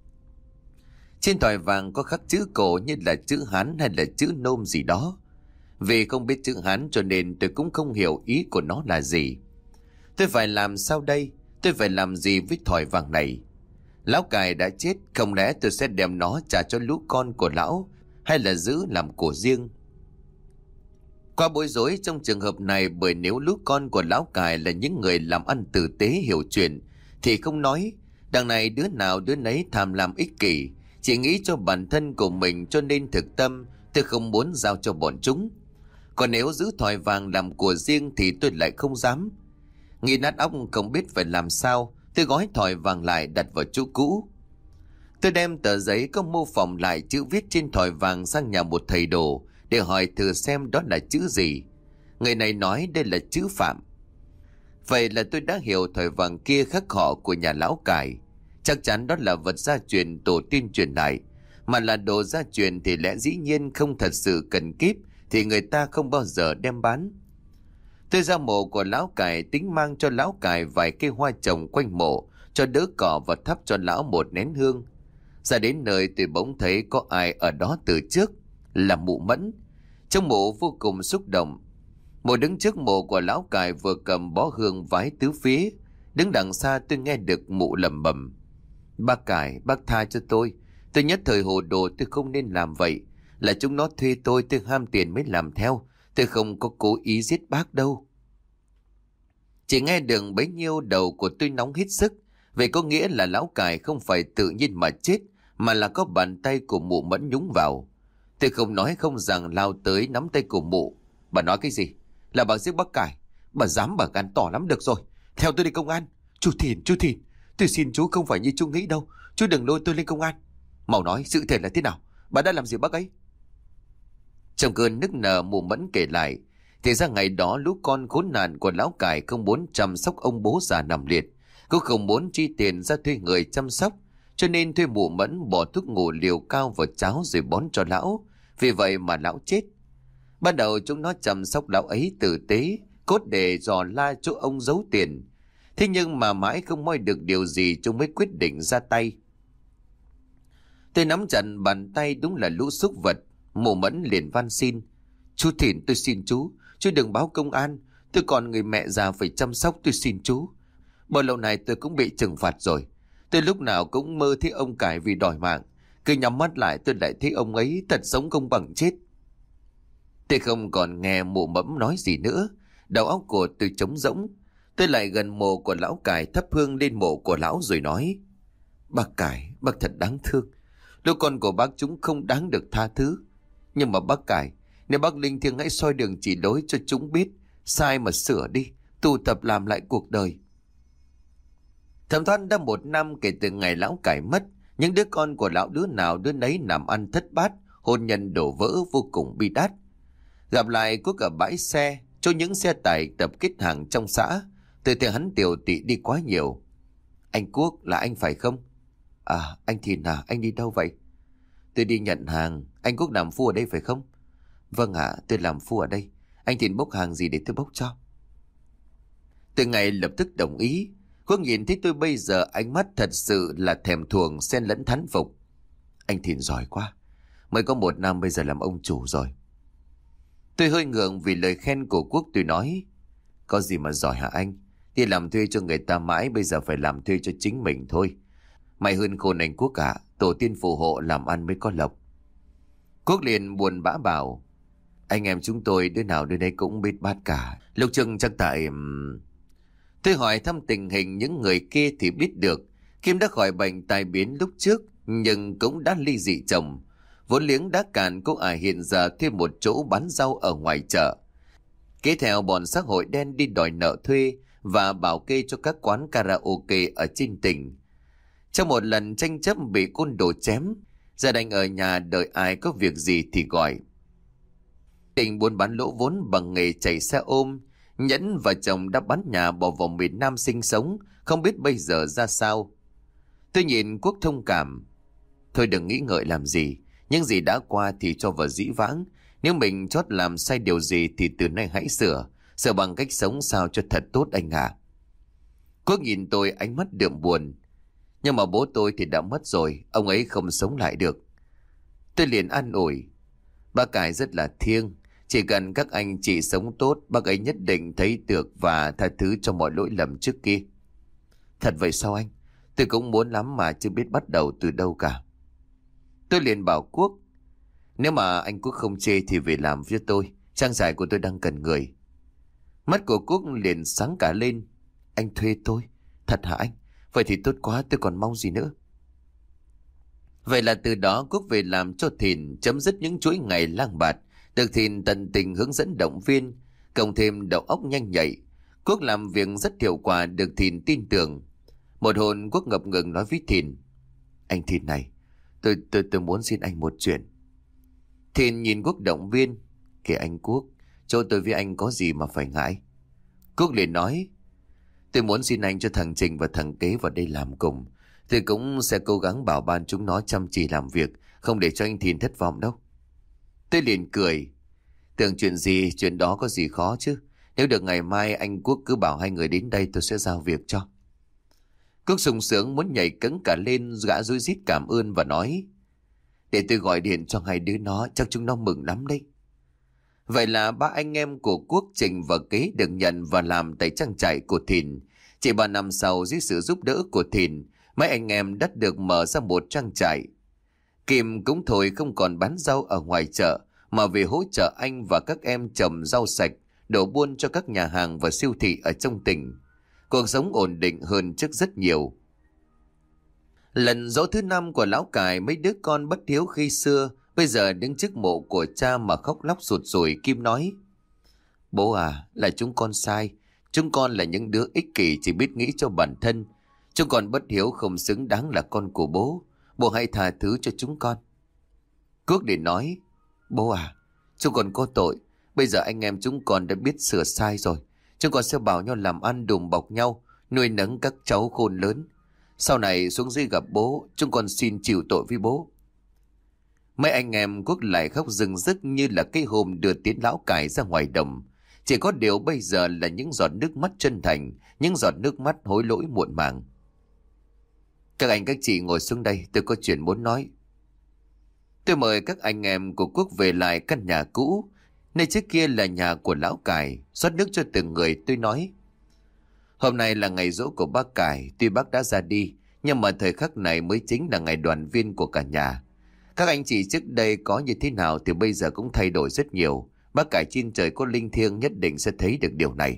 Trên thỏi vàng có khắc chữ cổ như là chữ Hán hay là chữ Nôm gì đó. Vì không biết chữ Hán cho nên tôi cũng không hiểu ý của nó là gì. Tôi phải làm sao đây? Tôi phải làm gì với thỏi vàng này? Lão Cải đã chết, không lẽ tôi sẽ đem nó trả cho lũ con của lão, hay là giữ làm của riêng? Qua bối rối trong trường hợp này, bởi nếu lũ con của lão Cải là những người làm ăn tử tế hiểu chuyện thì không nói. Đằng này đứa nào đứa nấy tham lam ích kỷ, chỉ nghĩ cho bản thân của mình, cho nên thực tâm tôi không muốn giao cho bọn chúng. Còn nếu giữ thỏi vàng làm của riêng thì tôi lại không dám. Nghĩ nát óc không biết phải làm sao, tôi gói thỏi vàng lại đặt vào chỗ cũ. Tôi đem tờ giấy có mô phỏng lại chữ viết trên thỏi vàng sang nhà một thầy đồ để hỏi thử xem đó là chữ gì. Người này nói đây là chữ Phạm. Vậy là tôi đã hiểu thỏi vàng kia khắc họ của nhà lão Cải. Chắc chắn đó là vật gia truyền tổ tiên truyền lại. Mà là đồ gia truyền thì lẽ dĩ nhiên không thật sự cần kíp thì người ta không bao giờ đem bán. Tôi ra mộ của lão Cải, tính mang cho lão Cải vài cây hoa trồng quanh mộ cho đỡ cỏ và thắp cho lão một nén hương. Ra đến nơi tôi bỗng thấy có ai ở đó từ trước, là mụ Mẫn. Trong mộ vô cùng xúc động. Mụ đứng trước mộ của lão Cải vừa cầm bó hương vái tứ phía. Đứng đằng xa tôi nghe được mụ lẩm bẩm: "Bác Cải, bác tha cho tôi. Tôi nhất thời hồ đồ, tôi không nên làm vậy. Là chúng nó thuê tôi, tôi ham tiền mới làm theo. Tôi không có cố ý giết bác đâu." Chỉ nghe được bấy nhiêu đầu của tôi nóng hết sức. Vậy có nghĩa là lão Cải không phải tự nhiên mà chết, mà là có bàn tay của mụ Mẫn nhúng vào. Tôi không nói không rằng lao tới nắm tay của mụ. "Bà nói cái gì? Là bà giết bác Cải? Bà dám, bà gan tỏ lắm, được rồi. Theo tôi đi công an." "Chú Thìn, chú Thìn, tôi xin chú không phải như chú nghĩ đâu. Chú đừng lôi tôi lên công an. Mau nói sự thể là thế nào? Bà đã làm gì bác ấy?" Trong cơn nức nở, mụ Mẫn kể lại. Thì ra ngày đó lũ con khốn nạn của lão Cải không muốn chăm sóc ông bố già nằm liệt, cũng không muốn chi tiền ra thuê người chăm sóc, cho nên thuê mụ Mẫn bỏ thuốc ngủ liều cao vào cháo rồi bón cho lão. Vì vậy mà lão chết. Ban đầu chúng nó chăm sóc lão ấy tử tế, cốt để dò la chỗ ông giấu tiền. Thế nhưng mà mãi không moi được điều gì, chúng mới quyết định ra tay. Tôi nắm chặt bàn tay, đúng là lũ súc vật. Mụ Mẫn liền van xin: "Chú Thìn, tôi xin chú, chú đừng báo công an. Tôi còn người mẹ già phải chăm sóc, tôi xin chú. Bao lâu nay tôi cũng bị trừng phạt rồi. Tôi lúc nào cũng mơ thấy ông cải vì đòi mạng. Cứ nhắm mắt lại tôi lại thấy ông ấy thật sống không bằng chết. Tôi không còn nghe mụ mẫm nói gì nữa. Đầu óc của tôi trống rỗng. Tôi lại gần mộ của lão cải, thắp hương lên mộ của lão rồi nói: Bác cải, bác thật đáng thương. Lũ con của bác chúng không đáng được tha thứ. Nhưng mà bác cải, nếu bác linh thiêng hãy soi đường chỉ lối cho chúng biết sai mà sửa đi, tu tập làm lại cuộc đời. Thẩm thoát đã một năm kể từ ngày lão cải mất. Những đứa con của lão đứa nào đứa nấy làm ăn thất bát, hôn nhân đổ vỡ vô cùng bi đát. Gặp lại Quốc ở bãi xe, cho những xe tải tập kết hàng trong xã. Từ từ hắn tiều tị đi quá nhiều. Anh Quốc, là anh phải không? À, anh Thìn à, anh đi đâu vậy? Tôi đi nhận hàng. Anh Quốc làm phu ở đây phải không? Vâng ạ, à, tôi làm phu ở đây. Anh Thìn bốc hàng gì để tôi bốc cho? Từ ngày lập tức đồng ý. Quốc nhìn thấy tôi bây giờ ánh mắt thật sự là thèm thuồng xen lẫn thán phục. Anh Thìn giỏi quá. Mới có một năm bây giờ làm ông chủ rồi. Tôi hơi ngượng vì lời khen của Quốc. Tôi nói: Có gì mà giỏi hả anh? Đi làm thuê cho người ta mãi, bây giờ phải làm thuê cho chính mình thôi. May hơn khôn anh Quốc ạ. Tổ tiên phù hộ làm ăn mới có lộc. Quốc liền buồn bã bảo: Anh em chúng tôi đứa nào đứa đấy cũng biết bát cả. Lúc chừng chắc tại... Tôi hỏi thăm tình hình những người kia thì biết được Kim đã khỏi bệnh tai biến lúc trước, nhưng cũng đã ly dị chồng. Vốn liếng đã cạn, cô ả hiện giờ thêm một chỗ bán rau ở ngoài chợ. Kế theo bọn xã hội đen đi đòi nợ thuê và bảo kê cho các quán karaoke ở trên tỉnh. Trong một lần tranh chấp bị côn đồ chém, gia đình ở nhà đợi ai có việc gì thì gọi. Tình buôn bán lỗ vốn bằng nghề chạy xe ôm. Nhẫn và chồng đã bán nhà bỏ vào miền Nam sinh sống, không biết bây giờ ra sao. Tôi nhìn Quốc thông cảm. Thôi đừng nghĩ ngợi làm gì, những gì đã qua thì cho vào dĩ vãng. Nếu mình chót làm sai điều gì thì từ nay hãy sửa, sửa bằng cách sống sao cho thật tốt anh ạ. Quốc nhìn tôi ánh mắt đượm buồn. Nhưng mà bố tôi thì đã mất rồi, ông ấy không sống lại được. Tôi liền an ủi: Bác cải rất là thiêng, chỉ cần các anh chị sống tốt, bác ấy nhất định thấy được và tha thứ cho mọi lỗi lầm trước kia. Thật vậy sao anh? Tôi cũng muốn lắm mà chưa biết bắt đầu từ đâu cả. Tôi liền bảo Quốc: Nếu mà anh Quốc không chê thì về làm với tôi, trang trại của tôi đang cần người. Mắt của Quốc liền sáng cả lên. Anh thuê tôi? Thật hả anh? Vậy thì tốt quá, tôi còn mong gì nữa. Vậy là từ đó Quốc về làm cho Thìn, chấm dứt những chuỗi ngày lang bạt. Được Thìn tận tình hướng dẫn động viên, cộng thêm đầu óc nhanh nhạy, Quốc làm việc rất hiệu quả, được Thìn tin tưởng. Một hôm Quốc ngập ngừng nói với Thìn: Anh Thìn này, tôi tôi tôi muốn xin anh một chuyện. Thìn nhìn Quốc động viên: Kìa anh Quốc, chỗ tôi với anh có gì mà phải ngại. Quốc liền nói: Tôi muốn xin anh cho thằng Trình và thằng Kế vào đây làm cùng. Tôi cũng sẽ cố gắng bảo ban chúng nó chăm chỉ làm việc, không để cho anh Thìn thất vọng đâu. Tôi liền cười: Tưởng chuyện gì, chuyện đó có gì khó chứ. Nếu được ngày mai anh Quốc cứ bảo hai người đến đây, tôi sẽ giao việc cho. Quốc sung sướng muốn nhảy cẫng cả lên, gã rối rít cảm ơn và nói: Để tôi gọi điện cho hai đứa nó, chắc chúng nó mừng lắm đấy. Vậy là ba anh em của Quốc, Trình và Kế được nhận và làm tại trang trại của Thìn. Chỉ ba năm sau, dưới sự giúp đỡ của Thìn, mấy anh em đã được mở ra một trang trại. Kim cũng thôi không còn bán rau ở ngoài chợ, mà về hỗ trợ anh và các em trồng rau sạch, đổ buôn cho các nhà hàng và siêu thị ở trong tỉnh. Cuộc sống ổn định hơn trước rất nhiều. Lần dỗ thứ năm của lão cải, mấy đứa con bất hiếu khi xưa bây giờ đứng trước mộ của cha mà khóc lóc sụt sùi. Kim nói: Bố à, là chúng con sai. Chúng con là những đứa ích kỷ, chỉ biết nghĩ cho bản thân. Chúng con bất hiếu, không xứng đáng là con của bố. Bố hãy tha thứ cho chúng con. Quốc để nói: Bố à, chúng con có tội. Bây giờ anh em chúng con đã biết sửa sai rồi. Chúng con sẽ bảo nhau làm ăn, đùm bọc nhau, nuôi nấng các cháu khôn lớn. Sau này xuống dưới gặp bố, chúng con xin chịu tội với bố. Mấy anh em Quốc lại khóc rưng rức như là cái hôm đưa tiến lão cải ra ngoài đồng. Chỉ có điều bây giờ là những giọt nước mắt chân thành, những giọt nước mắt hối lỗi muộn màng. Các anh các chị ngồi xuống đây, tôi có chuyện muốn nói. Tôi mời các anh em của Quốc về lại căn nhà cũ. Nơi trước kia là nhà của lão Cải, rót nước cho từng người. Tôi nói: hôm nay là ngày giỗ của bác Cải, tuy bác đã ra đi, nhưng mà thời khắc này mới chính là ngày đoàn viên của cả nhà. Các anh chị trước đây có như thế nào thì bây giờ cũng thay đổi rất nhiều. Bác Cải trên trời có linh thiêng nhất định sẽ thấy được điều này.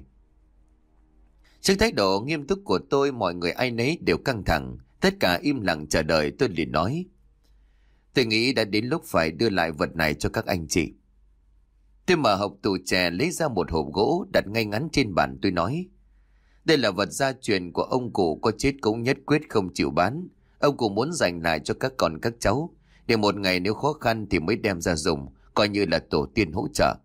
Trước thái độ nghiêm túc của tôi, mọi người ai nấy đều căng thẳng, tất cả im lặng chờ đợi. Tôi liền nói: tôi nghĩ đã đến lúc phải đưa lại vật này cho các anh chị. Tôi mở hộc tủ chè lấy ra một hộp gỗ đặt ngay ngắn trên bàn. Tôi nói: đây là vật gia truyền của ông cụ, có chết cũng nhất quyết không chịu bán. Ông cụ muốn dành lại cho các con các cháu, để một ngày nếu khó khăn thì mới đem ra dùng, coi như là tổ tiên hỗ trợ.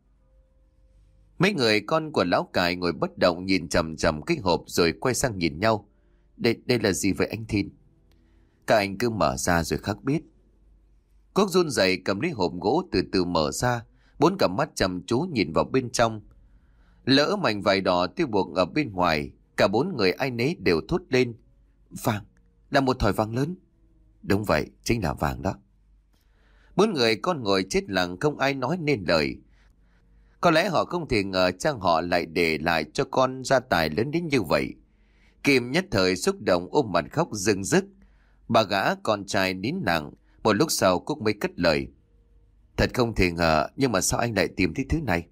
Mấy người con của lão Cải ngồi bất động nhìn chằm chằm cái hộp rồi quay sang nhìn nhau. Đây, đây là gì vậy anh Thìn? Các anh cứ mở ra rồi khắc biết. Quốc run rẩy cầm lấy hộp gỗ từ từ mở ra, bốn cặp mắt chăm chú nhìn vào bên trong. Lỡ mảnh vải đỏ tiêu buộc ở bên ngoài, cả bốn người ai nấy đều thốt lên: vàng, là một thỏi vàng lớn. Đúng vậy, chính là vàng đó. Bốn người con ngồi chết lặng, không ai nói nên lời. Có lẽ họ không thể ngờ cha họ lại để lại cho con gia tài lớn đến như vậy. Kim nhất thời xúc động ôm mặt khóc rưng rức. Bà gã con trai nín lặng, một lúc sau Cúc mới cất lời: thật không thể ngờ, nhưng mà sao anh lại tìm thấy thứ này?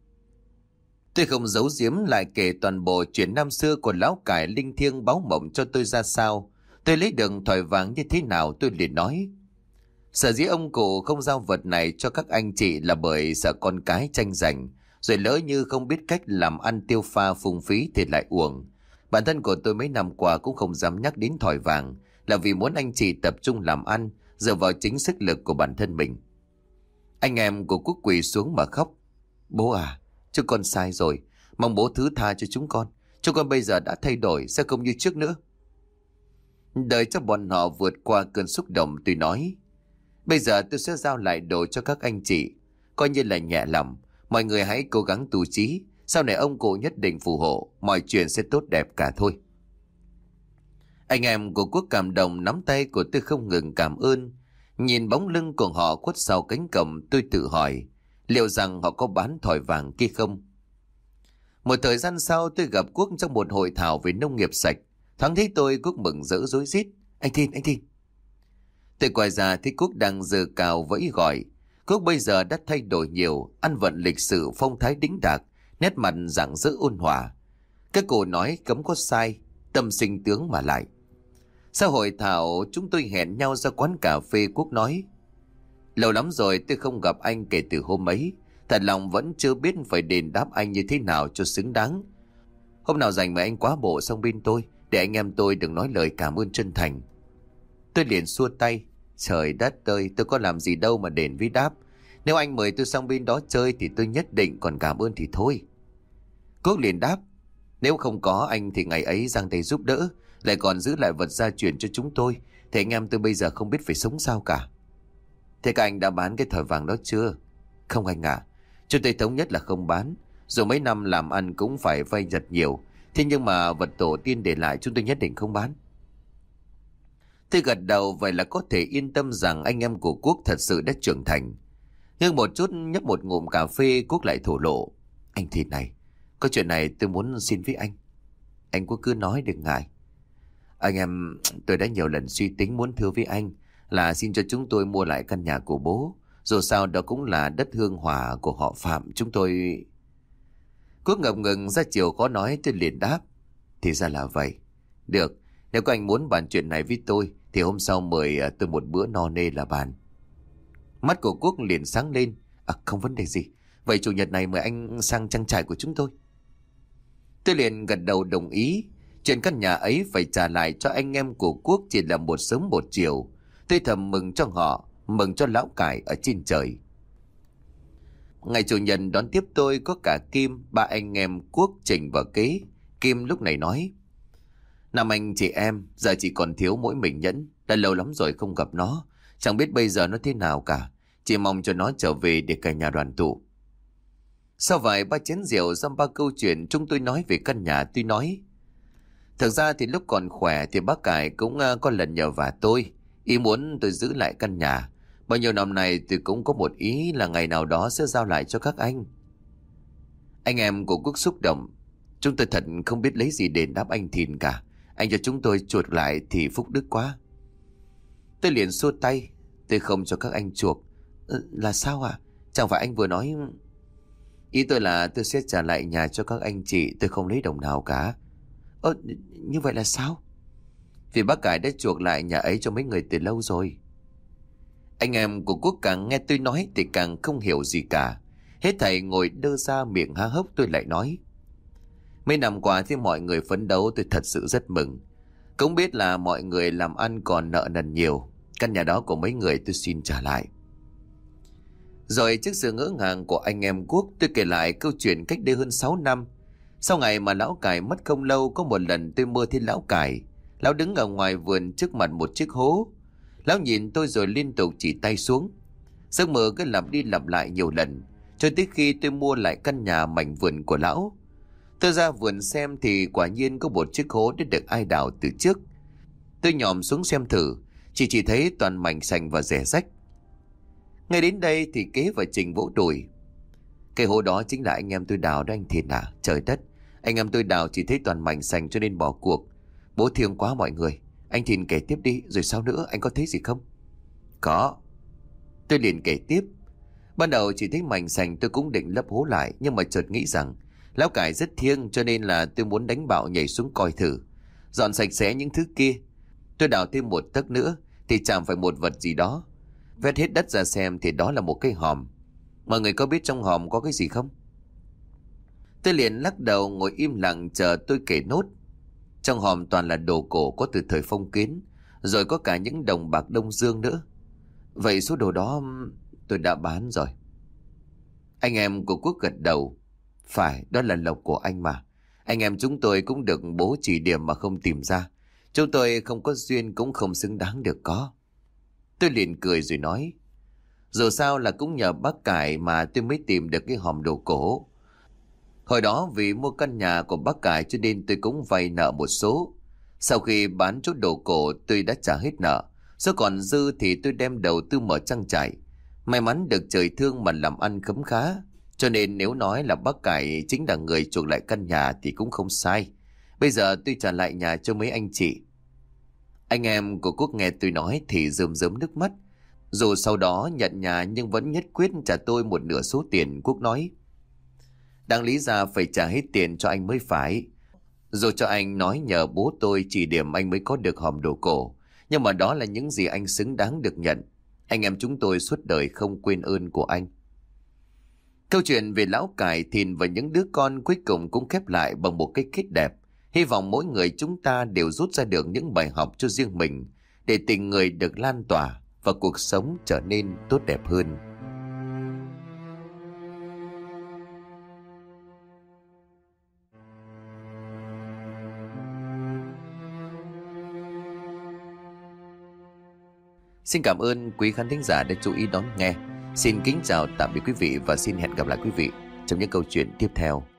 Tôi không giấu giếm, lại kể toàn bộ chuyện năm xưa của lão Cải linh thiêng báo mộng cho tôi ra sao, tôi lấy được thỏi vàng như thế nào. Tôi liền nói: sở dĩ ông cụ không giao vật này cho các anh chị là bởi sợ con cái tranh giành, rồi lỡ như không biết cách làm ăn tiêu pha phung phí thì lại uổng. Bản thân của tôi mấy năm qua cũng không dám nhắc đến thỏi vàng, là vì muốn anh chị tập trung làm ăn, dựa vào chính sức lực của bản thân mình. Anh em của Quốc quỳ xuống mà khóc: bố à, chúng con sai rồi, mong bố thứ tha cho chúng con. Chúng con bây giờ đã thay đổi, sẽ không như trước nữa. Đợi cho bọn họ vượt qua cơn xúc động, tôi nói: bây giờ tôi sẽ giao lại đồ cho các anh chị, coi như là nhẹ lòng. Mọi người hãy cố gắng tu trí, sau này ông cụ nhất định phù hộ, mọi chuyện sẽ tốt đẹp cả thôi. Anh em của Quốc cảm động nắm tay của tôi không ngừng cảm ơn. Nhìn bóng lưng của họ khuất sau cánh cổng, tôi tự hỏi liệu rằng họ có bán thỏi vàng kia không. Một thời gian sau, tôi gặp Quốc trong một hội thảo về nông nghiệp sạch. Thoáng thấy tôi, Quốc mừng rỡ rối rít: anh Thìn, anh Thìn. Tôi quay ra thấy Quốc đang giơ cào vẫy gọi. Quốc bây giờ đã thay đổi nhiều, ăn vận lịch sự, phong thái đĩnh đạc, nét mặt rạng rỡ ôn hòa. Các cô nói cấm có sai, tâm sinh tướng mà lại. Sau hội thảo, chúng tôi hẹn nhau ra quán cà phê. Quốc nói: lâu lắm rồi tôi không gặp anh kể từ hôm ấy, thật lòng vẫn chưa biết phải đền đáp anh như thế nào cho xứng đáng. Hôm nào rảnh mời anh quá bộ sang bên tôi, để anh em tôi đừng nói lời cảm ơn chân thành. Tôi liền xua tay: trời đất ơi, tôi có làm gì đâu mà đền với đáp. Nếu anh mời tôi sang bên đó chơi thì tôi nhất định, còn cảm ơn thì thôi. Quốc liền đáp: nếu không có anh thì ngày ấy giang tay giúp đỡ, lại còn giữ lại vật gia truyền cho chúng tôi, thì anh em tôi bây giờ không biết phải sống sao cả. Thế các anh đã bán cái thỏi vàng đó chưa? Không anh ạ, chúng tôi thống nhất là không bán. Dù mấy năm làm ăn cũng phải vay giật nhiều, thế nhưng mà vật tổ tiên để lại chúng tôi nhất định không bán. Tôi gật đầu, vậy là có thể yên tâm rằng anh em của Quốc thật sự đã trưởng thành. Nhưng một chút nhấp một ngụm cà phê, Quốc lại thổ lộ: anh Thìn này, có chuyện này tôi muốn xin với anh. Anh Quốc cứ nói, đừng ngại. Anh em tôi đã nhiều lần suy tính muốn thưa với anh là xin cho chúng tôi mua lại căn nhà của bố. Dù sao đó cũng là đất hương hỏa của họ Phạm chúng tôi. Quốc ngập ngừng ra chiều khó nói. Tôi liền đáp: thì ra là vậy. Được, nếu các anh muốn bàn chuyện này với tôi thì hôm sau mời tôi một bữa no nê là bàn. Mắt của Quốc liền sáng lên: À, không vấn đề gì. Vậy chủ nhật này mời anh sang trang trại của chúng tôi. Tôi liền gật đầu đồng ý. Chuyện căn nhà ấy phải trả lại cho anh em của Quốc chỉ là một sớm một chiều. Tôi thầm mừng cho họ, mừng cho lão Cải ở trên trời. Ngày chủ nhật đón tiếp tôi có cả Kim, ba anh em Quốc, Trình và Kế. Kim lúc này nói: năm anh chị em, giờ chỉ còn thiếu mỗi mình Nhẫn. Đã lâu lắm rồi không gặp nó, chẳng biết bây giờ nó thế nào cả. Chỉ mong cho nó trở về để cả nhà đoàn tụ. Sau vài ba chén rượu, dăm ba câu chuyện, chúng tôi nói về căn nhà. Tôi nói: thực ra thì lúc còn khỏe thì bác Cải cũng có lần nhờ vả tôi, ý muốn tôi giữ lại căn nhà. Bao nhiêu năm nay tôi cũng có một ý là ngày nào đó sẽ giao lại cho các anh. Anh em của Quốc xúc động. Chúng tôi thật không biết lấy gì đền đáp anh Thìn cả. Anh cho chúng tôi chuộc lại thì phúc đức quá. Tôi liền xua tay. Tôi không cho các anh chuộc. Ừ, là sao à? Chẳng phải anh vừa nói... Ý tôi là tôi sẽ trả lại nhà cho các anh chị. Tôi không lấy đồng nào cả. Ơ, như vậy là sao? Vì bác Cải đã chuộc lại nhà ấy cho mấy người từ lâu rồi. Anh em của Quốc càng nghe tôi nói thì càng không hiểu gì cả. Hết thầy ngồi đơ ra miệng há hốc. Tôi lại nói: mấy năm qua thì mọi người phấn đấu, tôi thật sự rất mừng. Cũng biết là mọi người làm ăn còn nợ nần nhiều. Căn nhà đó của mấy người tôi xin trả lại. Rồi trước sự ngỡ ngàng của anh em Quốc, tôi kể lại câu chuyện cách đây hơn sáu năm. Sau ngày mà lão Cải mất không lâu, có một lần tôi mơ thấy lão Cải. Lão đứng ở ngoài vườn trước mặt một chiếc hố. Lão nhìn tôi rồi liên tục chỉ tay xuống. Giấc mơ cứ lặp đi lặp lại nhiều lần, cho tới khi tôi mua lại căn nhà mảnh vườn của lão. Tôi ra vườn xem thì quả nhiên có một chiếc hố đã được ai đào từ trước. Tôi nhòm xuống xem thử, chỉ chỉ thấy toàn mảnh sành và rẻ rách. Ngay đến đây thì Kế và Trình vỗ đùi: cái hố đó chính là anh em tôi đào đó anh Thìn à? Trời đất, anh em tôi đào chỉ thấy toàn mảnh sành cho nên bỏ cuộc. Bố thương quá mọi người. Anh Thìn kể tiếp đi, rồi sao nữa, anh có thấy gì không? Có. Tôi liền kể tiếp. Ban đầu chỉ thấy mảnh sành tôi cũng định lấp hố lại, nhưng mà chợt nghĩ rằng lão Cải rất thiêng, cho nên là tôi muốn đánh bạo nhảy xuống coi thử, dọn sạch sẽ những thứ kia. Tôi đào thêm một tấc nữa thì chạm phải một vật gì đó. Vét hết đất ra xem thì đó là một cái hòm. Mọi người có biết trong hòm có cái gì không? Tôi liền lắc đầu ngồi im lặng chờ tôi kể nốt. Trong hòm toàn là đồ cổ có từ thời phong kiến, rồi có cả những đồng bạc Đông Dương nữa. Vậy số đồ đó tôi đã bán rồi. Anh em của Quốc gật đầu. Phải, đó là lộc của anh mà. Anh em chúng tôi cũng được bố chỉ điểm mà không tìm ra. Chúng tôi không có duyên cũng không xứng đáng được có. Tôi liền cười rồi nói: dù sao là cũng nhờ bác Cải mà tôi mới tìm được cái hòm đồ cổ. Hồi đó vì mua căn nhà của bác Cải cho nên tôi cũng vay nợ một số. Sau khi bán chút đồ cổ tôi đã trả hết nợ. Số còn dư thì tôi đem đầu tư mở trang trại. May mắn được trời thương mà làm ăn khấm khá. Cho nên nếu nói là bác Cải chính là người chuộc lại căn nhà thì cũng không sai. Bây giờ tôi trả lại nhà cho mấy anh chị. Anh em của Quốc nghe tôi nói thì rơm rớm nước mắt. Dù sau đó nhận nhà nhưng vẫn nhất quyết trả tôi một nửa số tiền. Quốc nói: đáng lý ra phải trả hết tiền cho anh mới phải. Dù cho anh nói nhờ bố tôi chỉ điểm anh mới có được hòm đồ cổ, nhưng mà đó là những gì anh xứng đáng được nhận. Anh em chúng tôi suốt đời không quên ơn của anh. Câu chuyện về lão Cải, Thìn và những đứa con cuối cùng cũng khép lại bằng một cái kết đẹp. Hy vọng mỗi người chúng ta đều rút ra được những bài học cho riêng mình, để tình người được lan tỏa và cuộc sống trở nên tốt đẹp hơn. Xin cảm ơn quý khán thính giả đã chú ý đón nghe. Xin kính chào tạm biệt quý vị và xin hẹn gặp lại quý vị trong những câu chuyện tiếp theo.